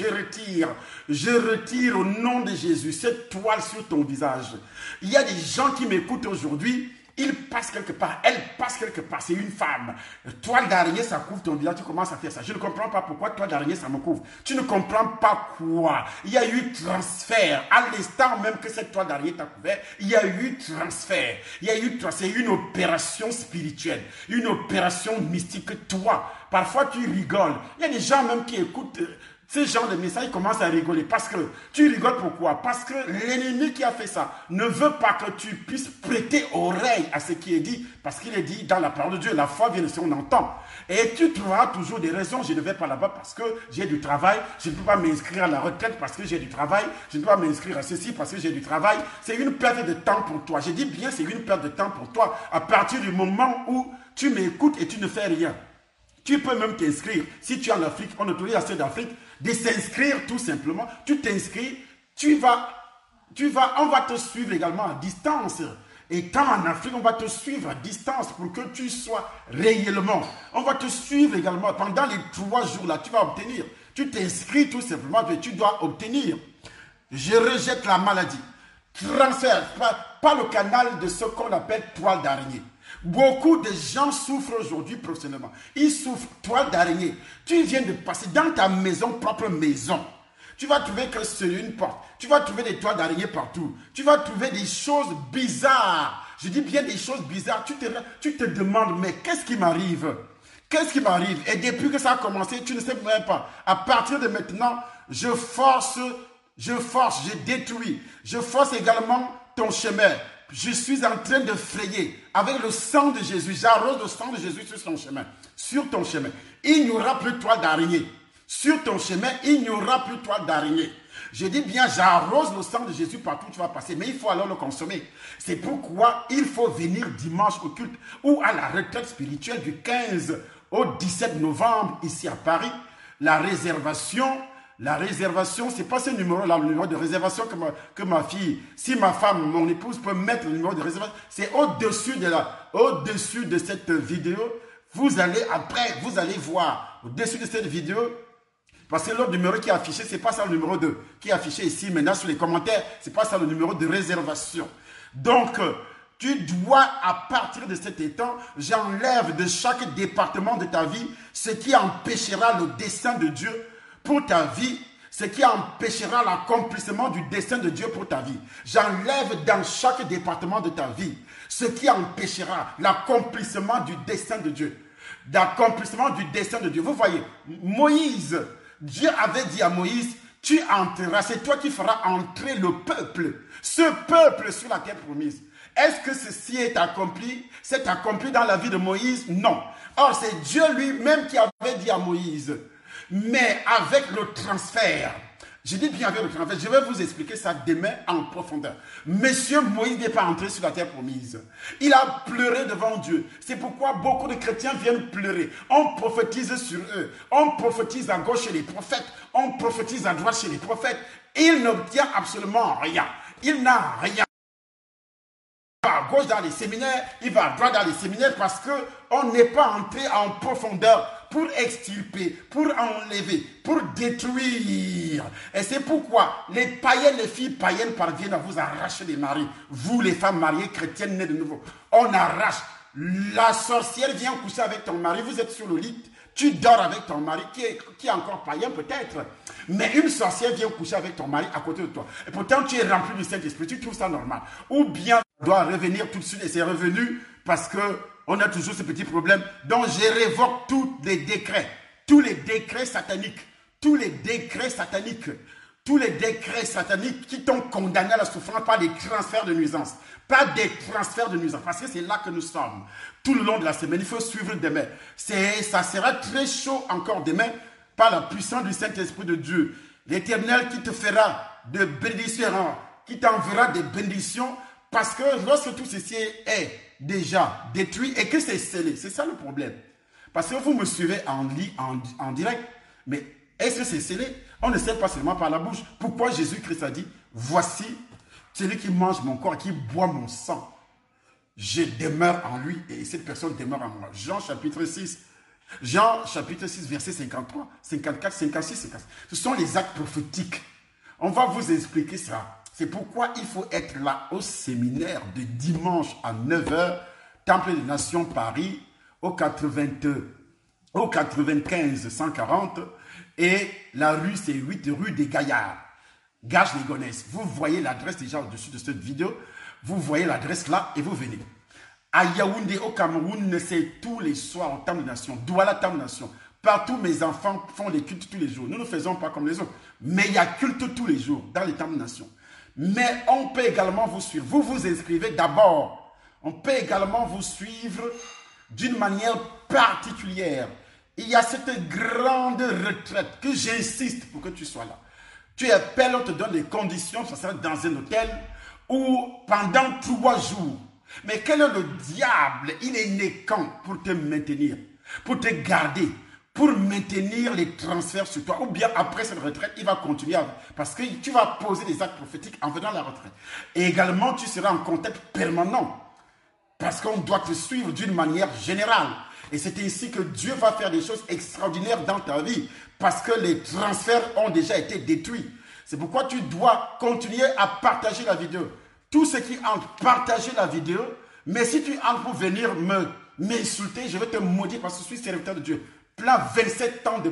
S1: je retire au nom de Jésus cette toile sur ton visage. Il y a des gens qui m'écoutent aujourd'hui, ils passent quelque part, elle passe quelque part, c'est une femme. Toile d'araignée, ça couvre ton visage, tu commences à faire ça. Je ne comprends pas pourquoi toile d'araignée, ça me couvre. Tu ne comprends pas quoi. Il y a eu transfert. À l'instant même que cette toile d'araignée t'a couvert, il y a eu transfert. C'est une opération spirituelle, une opération mystique. Toi, parfois tu rigoles. Il y a des gens même qui écoutent ce genre de message, ils commencent à rigoler. Parce que tu rigoles pourquoi? Parce que l'ennemi qui a fait ça ne veut pas que tu puisses prêter oreille à ce qui est dit. Parce qu'il est dit dans la parole de Dieu, la foi vient de ce qu'on entend. Et tu trouveras toujours des raisons. Je ne vais pas là-bas parce que j'ai du travail. Je ne peux pas m'inscrire à la retraite parce que j'ai du travail. Je ne peux pas m'inscrire à ceci parce que j'ai du travail. C'est une perte de temps pour toi. Je dis bien, c'est une perte de temps pour toi. À partir du moment où tu m'écoutes et tu ne fais rien. Tu peux même t'inscrire. Si tu es en Afrique, on autorise à ceux d'Afrique de s'inscrire tout simplement. Tu t'inscris, on va te suivre également à distance. Et quand en Afrique, on va te suivre à distance pour que tu sois réellement. On va te suivre également pendant les 3 jours là, tu vas obtenir. Tu t'inscris tout simplement et tu dois obtenir. Je rejette la maladie. Transfert par le canal de ce qu'on appelle toile d'araignée. Beaucoup de gens souffrent aujourd'hui professionnellement. Ils souffrent toile d'araignée. Tu viens de passer dans ta maison, propre maison. Tu vas trouver que c'est une porte. Tu vas trouver des toiles d'araignée partout. Tu vas trouver des choses bizarres. Je dis bien des choses bizarres. Tu te demandes, mais qu'est-ce qui m'arrive? Qu'est-ce qui m'arrive? Et depuis que ça a commencé, tu ne sais même pas. À partir de maintenant, je force, je détruis. Je force également ton chemin. Je suis en train de frayer avec le sang de Jésus. J'arrose le sang de Jésus sur ton chemin. Sur ton chemin. Il n'y aura plus de toile d'araignée. Sur ton chemin, il n'y aura plus de toile d'araignée. Je dis bien, j'arrose le sang de Jésus partout où tu vas passer, mais il faut alors le consommer. C'est pourquoi il faut venir dimanche au culte ou à la retraite spirituelle du 15 au 17 novembre ici à Paris. La réservation, c'est pas ce numéro-là, le numéro de réservation que ma fille, si ma femme, mon épouse peut mettre le numéro de réservation, c'est au-dessus de cette vidéo. Vous allez voir au-dessus de cette vidéo. Parce que l'autre numéro qui est affiché, ce n'est pas ça le numéro 2 qui est affiché ici. Maintenant, sur les commentaires, ce n'est pas ça le numéro de réservation. Donc, tu dois, à partir de cet état, j'enlève de chaque département de ta vie ce qui empêchera le dessein de Dieu pour ta vie, ce qui empêchera l'accomplissement du dessein de Dieu pour ta vie. J'enlève dans chaque département de ta vie ce qui empêchera l'accomplissement du dessein de Dieu. D'accomplissement du dessein de Dieu. Vous voyez, Moïse... Dieu avait dit à Moïse, tu entreras, c'est toi qui feras entrer le peuple, ce peuple sur la terre promise. Est-ce que ceci est accompli? C'est accompli dans la vie de Moïse? Non. Or, c'est Dieu lui-même qui avait dit à Moïse, mais avec le transfert. Je dis bien avec le transfert, je vais vous expliquer ça demain en profondeur. Monsieur Moïse n'est pas entré sur la terre promise. Il a pleuré devant Dieu. C'est pourquoi beaucoup de chrétiens viennent pleurer. On prophétise sur eux. On prophétise à gauche chez les prophètes. On prophétise à droite chez les prophètes. Il n'obtient absolument rien. Il n'a rien. Il va à gauche dans les séminaires, il va à droite dans les séminaires parce qu'on n'est pas entré en profondeur pour extirper, pour enlever, pour détruire. Et c'est pourquoi les païennes, les filles païennes parviennent à vous arracher des maris. Vous, les femmes mariées chrétiennes nées de nouveau, on arrache. La sorcière vient coucher avec ton mari, vous êtes sur le lit, tu dors avec ton mari qui est encore païen peut-être. Mais une sorcière vient coucher avec ton mari à côté de toi. Et pourtant tu es rempli du Saint-Esprit, tu trouves ça normal. Ou bien tu dois revenir tout de suite et c'est revenu parce que on a toujours ce petit problème. Donc, je révoque tous les décrets sataniques, tous les décrets sataniques qui t'ont condamné à la souffrance par des transferts de nuisance. Pas des transferts de nuisance, parce que c'est là que nous sommes. Tout le long de la semaine, il faut suivre demain. Ça sera très chaud encore demain par la puissance du Saint-Esprit de Dieu. L'Éternel qui te fera de bénédictions, qui t'enverra des bénédictions, parce que lorsque tout ceci est déjà détruit et que c'est scellé, c'est ça le problème. Parce que vous me suivez en direct, mais est-ce que c'est scellé? On ne sait pas seulement par la bouche. Pourquoi Jésus-Christ a dit, voici celui qui mange mon corps, qui boit mon sang. Je demeure en lui et cette personne demeure en moi. Jean chapitre 6, verset 53, 54, 56, 56. Ce sont les actes prophétiques. On va vous expliquer ça. C'est pourquoi il faut être là au séminaire de dimanche à 9h, Temple des Nations Paris, au 95 140, et la rue c'est 8 rue des Gaillards, Gage-les-Gonesse. Vous voyez l'adresse déjà au-dessus de cette vidéo, vous voyez l'adresse là et vous venez. À Yaoundé, au Cameroun, c'est tous les soirs au Temple des Nations, Douala Temple des Nations. Partout, mes enfants font les cultes tous les jours. Nous ne faisons pas comme les autres, mais il y a culte tous les jours dans les Temples des Nations. Mais on peut également vous suivre. Vous vous inscrivez d'abord. On peut également vous suivre d'une manière particulière. Il y a cette grande retraite que j'insiste pour que tu sois là. Tu appelles, on te donne des conditions, ça sera dans un hôtel ou pendant 3 jours. Mais quel est le diable? Il est né quand pour te maintenir, pour te garder, pour maintenir les transferts sur toi. Ou bien après cette retraite, il va continuer parce que tu vas poser des actes prophétiques en venant à la retraite. Et également, tu seras en contact permanent parce qu'on doit te suivre d'une manière générale. Et c'est ainsi que Dieu va faire des choses extraordinaires dans ta vie parce que les transferts ont déjà été détruits. C'est pourquoi tu dois continuer à partager la vidéo. Tous ceux qui entrent, partagez la vidéo. Mais si tu entres pour venir m'insulter, je vais te maudire parce que je suis serviteur de Dieu. Plein 27 ans de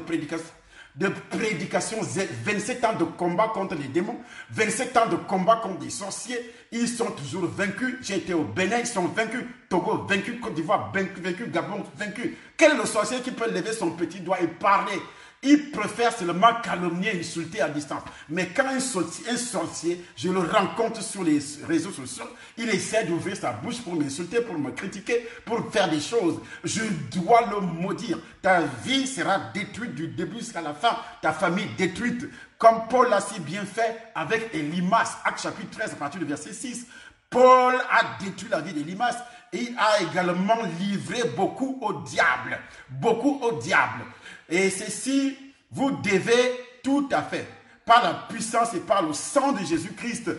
S1: prédication, 27 ans de combat contre les démons, 27 ans de combat contre les sorciers. Ils sont toujours vaincus. J'ai été au Bénin, ils sont vaincus. Togo vaincu, Côte d'Ivoire vaincu, Gabon vaincu. Quel est le sorcier qui peut lever son petit doigt et parler? Il préfère seulement calomnier, insulter à distance. Mais quand un sorcier, je le rencontre sur les réseaux sociaux, il essaie d'ouvrir sa bouche pour m'insulter, pour me critiquer, pour faire des choses. Je dois le maudire. Ta vie sera détruite du début jusqu'à la fin. Ta famille détruite. Comme Paul l'a si bien fait avec Élymas, Actes chapitre 13, à partir du verset 6. Paul a détruit la vie d'Élymas. Il a également livré beaucoup au diable. Beaucoup au diable. Et ceci, vous devez tout à fait, par la puissance et par le sang de Jésus-Christ,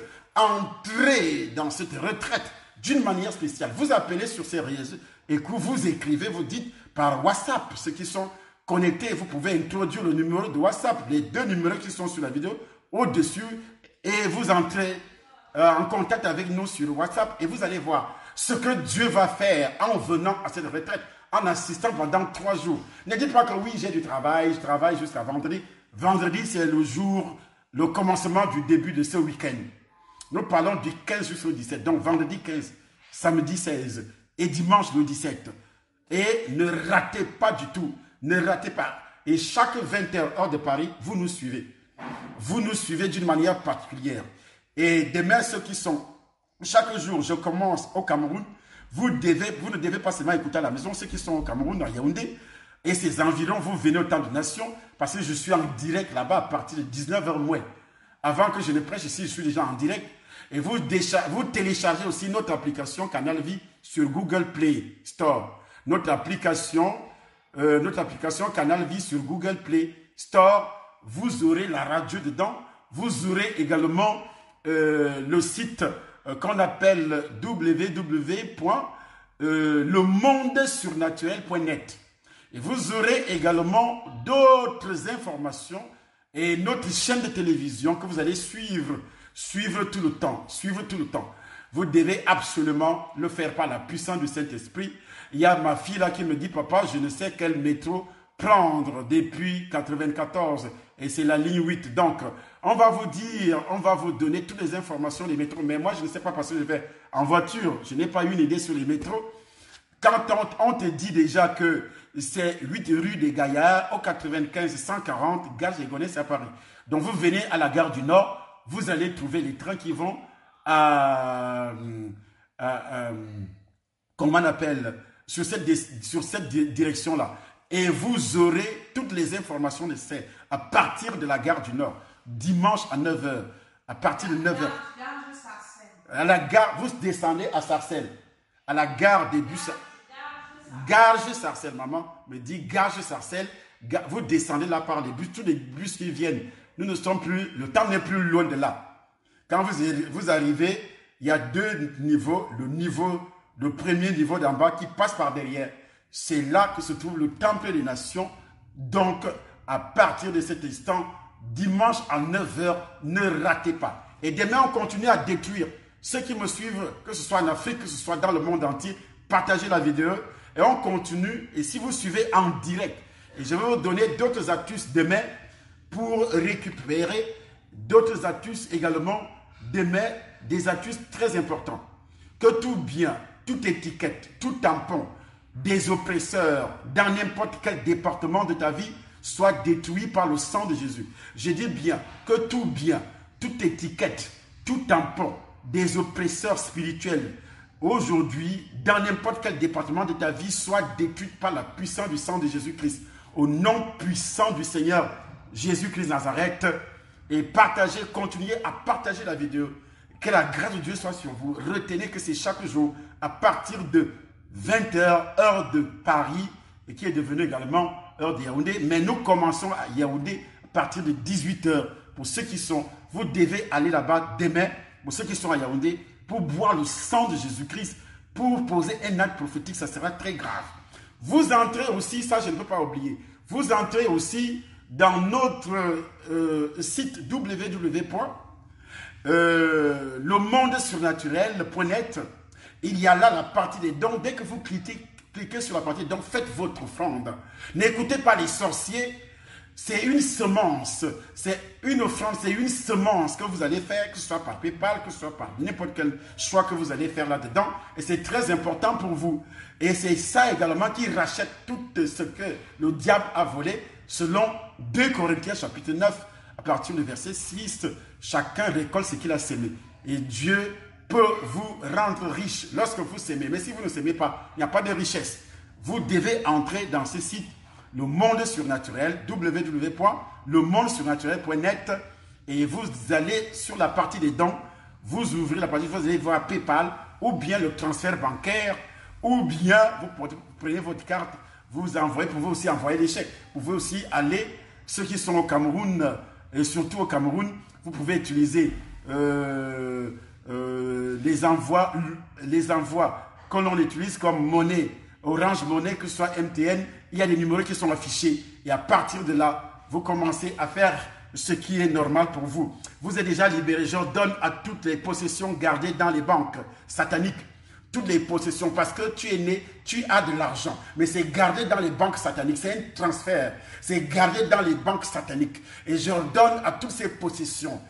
S1: entrer dans cette retraite d'une manière spéciale. Vous appelez sur ces réseaux et que vous écrivez, vous dites par WhatsApp, ceux qui sont connectés, vous pouvez introduire le numéro de WhatsApp, les 2 numéros qui sont sur la vidéo, au-dessus, et vous entrez en contact avec nous sur WhatsApp et vous allez voir ce que Dieu va faire en venant à cette retraite, en assistant pendant 3 jours. Ne dites pas que oui, j'ai du travail, je travaille jusqu'à vendredi. Vendredi, c'est le jour, le commencement du début de ce week-end. Nous parlons du 15 jusqu'au 17. Donc, vendredi 15, samedi 16 et dimanche le 17. Et ne ratez pas du tout. Ne ratez pas. Et chaque 20h, heure de Paris, vous nous suivez. Vous nous suivez d'une manière particulière. Et demain, ceux qui sont... Chaque jour, je commence au Cameroun. Vous ne devez pas seulement écouter à la maison, ceux qui sont au Cameroun, à Yaoundé, et ses environs, vous venez au temps de nation, parce que je suis en direct là-bas à partir de 19h moins. Avant que je ne prêche ici, je suis déjà en direct. Et vous téléchargez aussi notre application Canal Vie sur Google Play Store. Notre application Canal Vie sur Google Play Store, vous aurez la radio dedans. Vous aurez également le site qu'on appelle www.lemondesurnaturel.net. Et vous aurez également d'autres informations et notre chaîne de télévision que vous allez suivre tout le temps. Vous devez absolument le faire par la puissance du Saint-Esprit. Il y a ma fille là qui me dit, papa, je ne sais quel métro prendre depuis 94 et c'est la ligne 8. Donc, on va vous donner toutes les informations des métros. Mais moi, je ne sais pas parce que je vais en voiture. Je n'ai pas une idée sur les métros. Quand on te dit déjà que c'est 8 rue des Gaillards, au 95 140, gare Gégonais, c'est à Paris. Donc, vous venez à la gare du Nord, vous allez trouver les trains qui vont comment on appelle, sur cette direction-là. Et vous aurez toutes les informations nécessaires à partir de la gare du Nord, dimanche à 9h, à partir de 9h. À la gare, vous descendez à Sarcelles, à la gare des bus. Garges-Sarcelles, maman me dit Garges-Sarcelles. Vous descendez là par les bus, tous les bus qui viennent. Nous ne sommes plus, le temps n'est plus loin de là. Quand vous arrivez, il y a 2 niveaux. Le premier niveau d'en bas qui passe par derrière. C'est là que se trouve le Temple des Nations. Donc, à partir de cet instant, dimanche à 9h, ne ratez pas. Et demain, on continue à détruire. Ceux qui me suivent, que ce soit en Afrique, que ce soit dans le monde entier, partagez la vidéo. Et on continue. Et si vous suivez en direct, et je vais vous donner d'autres astuces demain pour récupérer d'autres astuces également demain, des astuces très importantes. Que tout bien, toute étiquette, tout tampon des oppresseurs dans n'importe quel département de ta vie soit détruit par le sang de Jésus. Je dis bien, que tout bien, toute étiquette, tout tampon des oppresseurs spirituels aujourd'hui, dans n'importe quel département de ta vie, soit détruite par la puissance du sang de Jésus-Christ. Au nom puissant du Seigneur Jésus-Christ Nazareth. Et partagez, continuez à partager la vidéo. Que la grâce de Dieu soit sur vous. Retenez que c'est chaque jour à partir de 20h, heure de Paris, et qui est devenue également heure de Yaoundé. Mais nous commençons à Yaoundé à partir de 18h. Pour ceux qui sont, vous devez aller là-bas demain, pour ceux qui sont à Yaoundé, pour boire le sang de Jésus-Christ, pour poser un acte prophétique, ça sera très grave. Vous entrez aussi, ça je ne peux pas oublier, vous entrez aussi dans notre site www.lemondesurnaturel.net. Il y a là la partie des dons. Dès que vous cliquez sur la partie dons, faites votre offrande. N'écoutez pas les sorciers. C'est une semence, c'est une offrande, c'est une semence que vous allez faire, que ce soit par PayPal, que ce soit par n'importe quel choix que vous allez faire là-dedans. Et c'est très important pour vous. Et c'est ça également qui rachète tout ce que le diable a volé, selon 2 Corinthiens chapitre 9, à partir du verset 6. Chacun récolte ce qu'il a semé. Et Dieu peut vous rendre riche lorsque vous semez. Mais si vous ne semez pas, il n'y a pas de richesse. Vous devez entrer dans ce site, le monde surnaturel, www.lemondesurnaturel.net, et vous allez sur la partie des dons, vous ouvrez la partie, vous allez voir PayPal, ou bien le transfert bancaire, ou bien vous prenez votre carte, vous envoyez, vous pouvez aussi envoyer des chèques. Vous pouvez aussi aller, ceux qui sont au Cameroun, et surtout au Cameroun, vous pouvez utiliser les envois que l'on utilise comme monnaie, Orange Money, que ce soit MTN, il y a des numéros qui sont affichés. Et à partir de là, vous commencez à faire ce qui est normal pour vous. Vous êtes déjà libéré. Je donne à toutes les possessions gardées dans les banques sataniques. Toutes les possessions, parce que tu es né, tu as de l'argent. Mais c'est gardé dans les banques sataniques. C'est un transfert. C'est gardé dans les banques sataniques. Et je donne à toutes ces possessions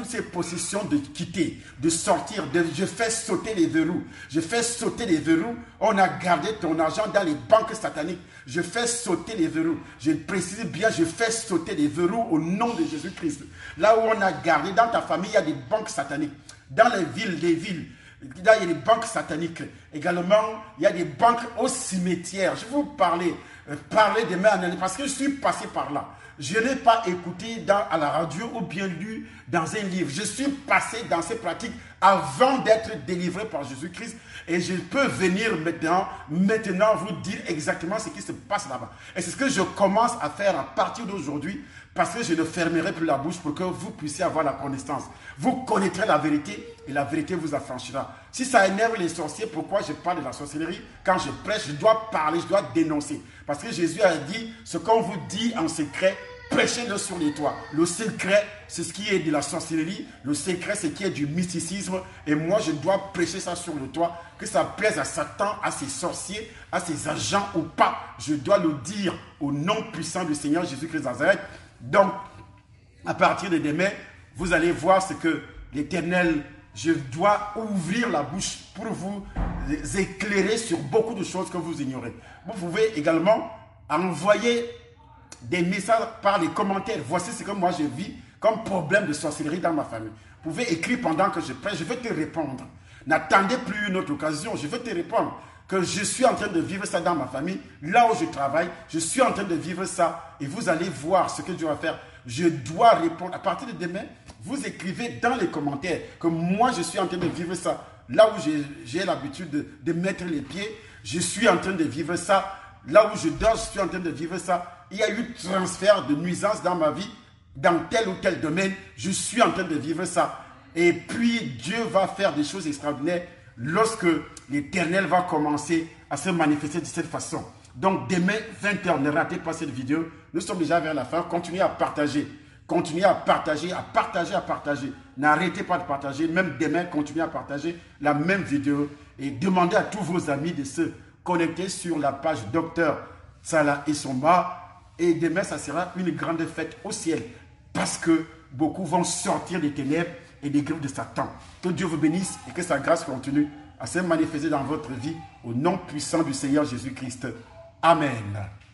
S1: de quitter, de sortir. Je fais sauter les verrous. Je fais sauter les verrous. On a gardé ton argent dans les banques sataniques. Je fais sauter les verrous. Je précise bien, je fais sauter les verrous au nom de Jésus-Christ. Là où on a gardé, dans ta famille, il y a des banques sataniques. Dans les villes, là, il y a des banques sataniques. Également, il y a des banques au cimetière. Je vais vous parler demain en année parce que je suis passé par là. Je n'ai pas écouté à la radio ou bien lu dans un livre. Je suis passé dans ces pratiques avant d'être délivré par Jésus-Christ. Et je peux venir maintenant vous dire exactement ce qui se passe là-bas. Et c'est ce que je commence à faire à partir d'aujourd'hui, parce que je ne fermerai plus la bouche pour que vous puissiez avoir la connaissance. Vous connaîtrez la vérité et la vérité vous affranchira. Si ça énerve les sorciers, pourquoi je parle de la sorcellerie? Quand je prêche, je dois parler, je dois dénoncer. Parce que Jésus a dit, ce qu'on vous dit en secret, prêchez-le sur les toits. Le secret, c'est ce qui est de la sorcellerie. Le secret, c'est ce qui est du mysticisme. Et moi, je dois prêcher ça sur le toit. Que ça plaise à Satan, à ses sorciers, à ses agents ou pas. Je dois le dire au nom puissant du Seigneur Jésus-Christ de Nazareth. Donc, à partir de demain, vous allez voir ce que l'Éternel, je dois ouvrir la bouche pour vous éclairer sur beaucoup de choses que vous ignorez. Vous pouvez également envoyer des messages par les commentaires. Voici ce que moi je vis comme problème de sorcellerie dans ma famille. Vous pouvez écrire pendant que je prêche, je vais te répondre. N'attendez plus une autre occasion, je vais te répondre que je suis en train de vivre ça dans ma famille, là où je travaille, je suis en train de vivre ça et vous allez voir ce que Dieu va faire. Je dois répondre. À partir de demain, vous écrivez dans les commentaires que moi je suis en train de vivre ça. Là où j'ai l'habitude de mettre les pieds, je suis en train de vivre ça. Là où je dors, je suis en train de vivre ça. Il y a eu transfert de nuisances dans ma vie, dans tel ou tel domaine, je suis en train de vivre ça. Et puis Dieu va faire des choses extraordinaires lorsque l'Éternel va commencer à se manifester de cette façon. Donc demain, 20h, ne ratez pas cette vidéo. Nous sommes déjà vers la fin. Continuez à partager. Continuez à partager, à partager, à partager. N'arrêtez pas de partager. Même demain, continuez à partager la même vidéo. Et demandez à tous vos amis de se connecter sur la page Dr Salah Essomba. Et demain, ça sera une grande fête au ciel. Parce que beaucoup vont sortir des ténèbres et des griffes de Satan. Que Dieu vous bénisse et que sa grâce continue à se manifester dans votre vie au nom puissant du Seigneur Jésus-Christ. Amen.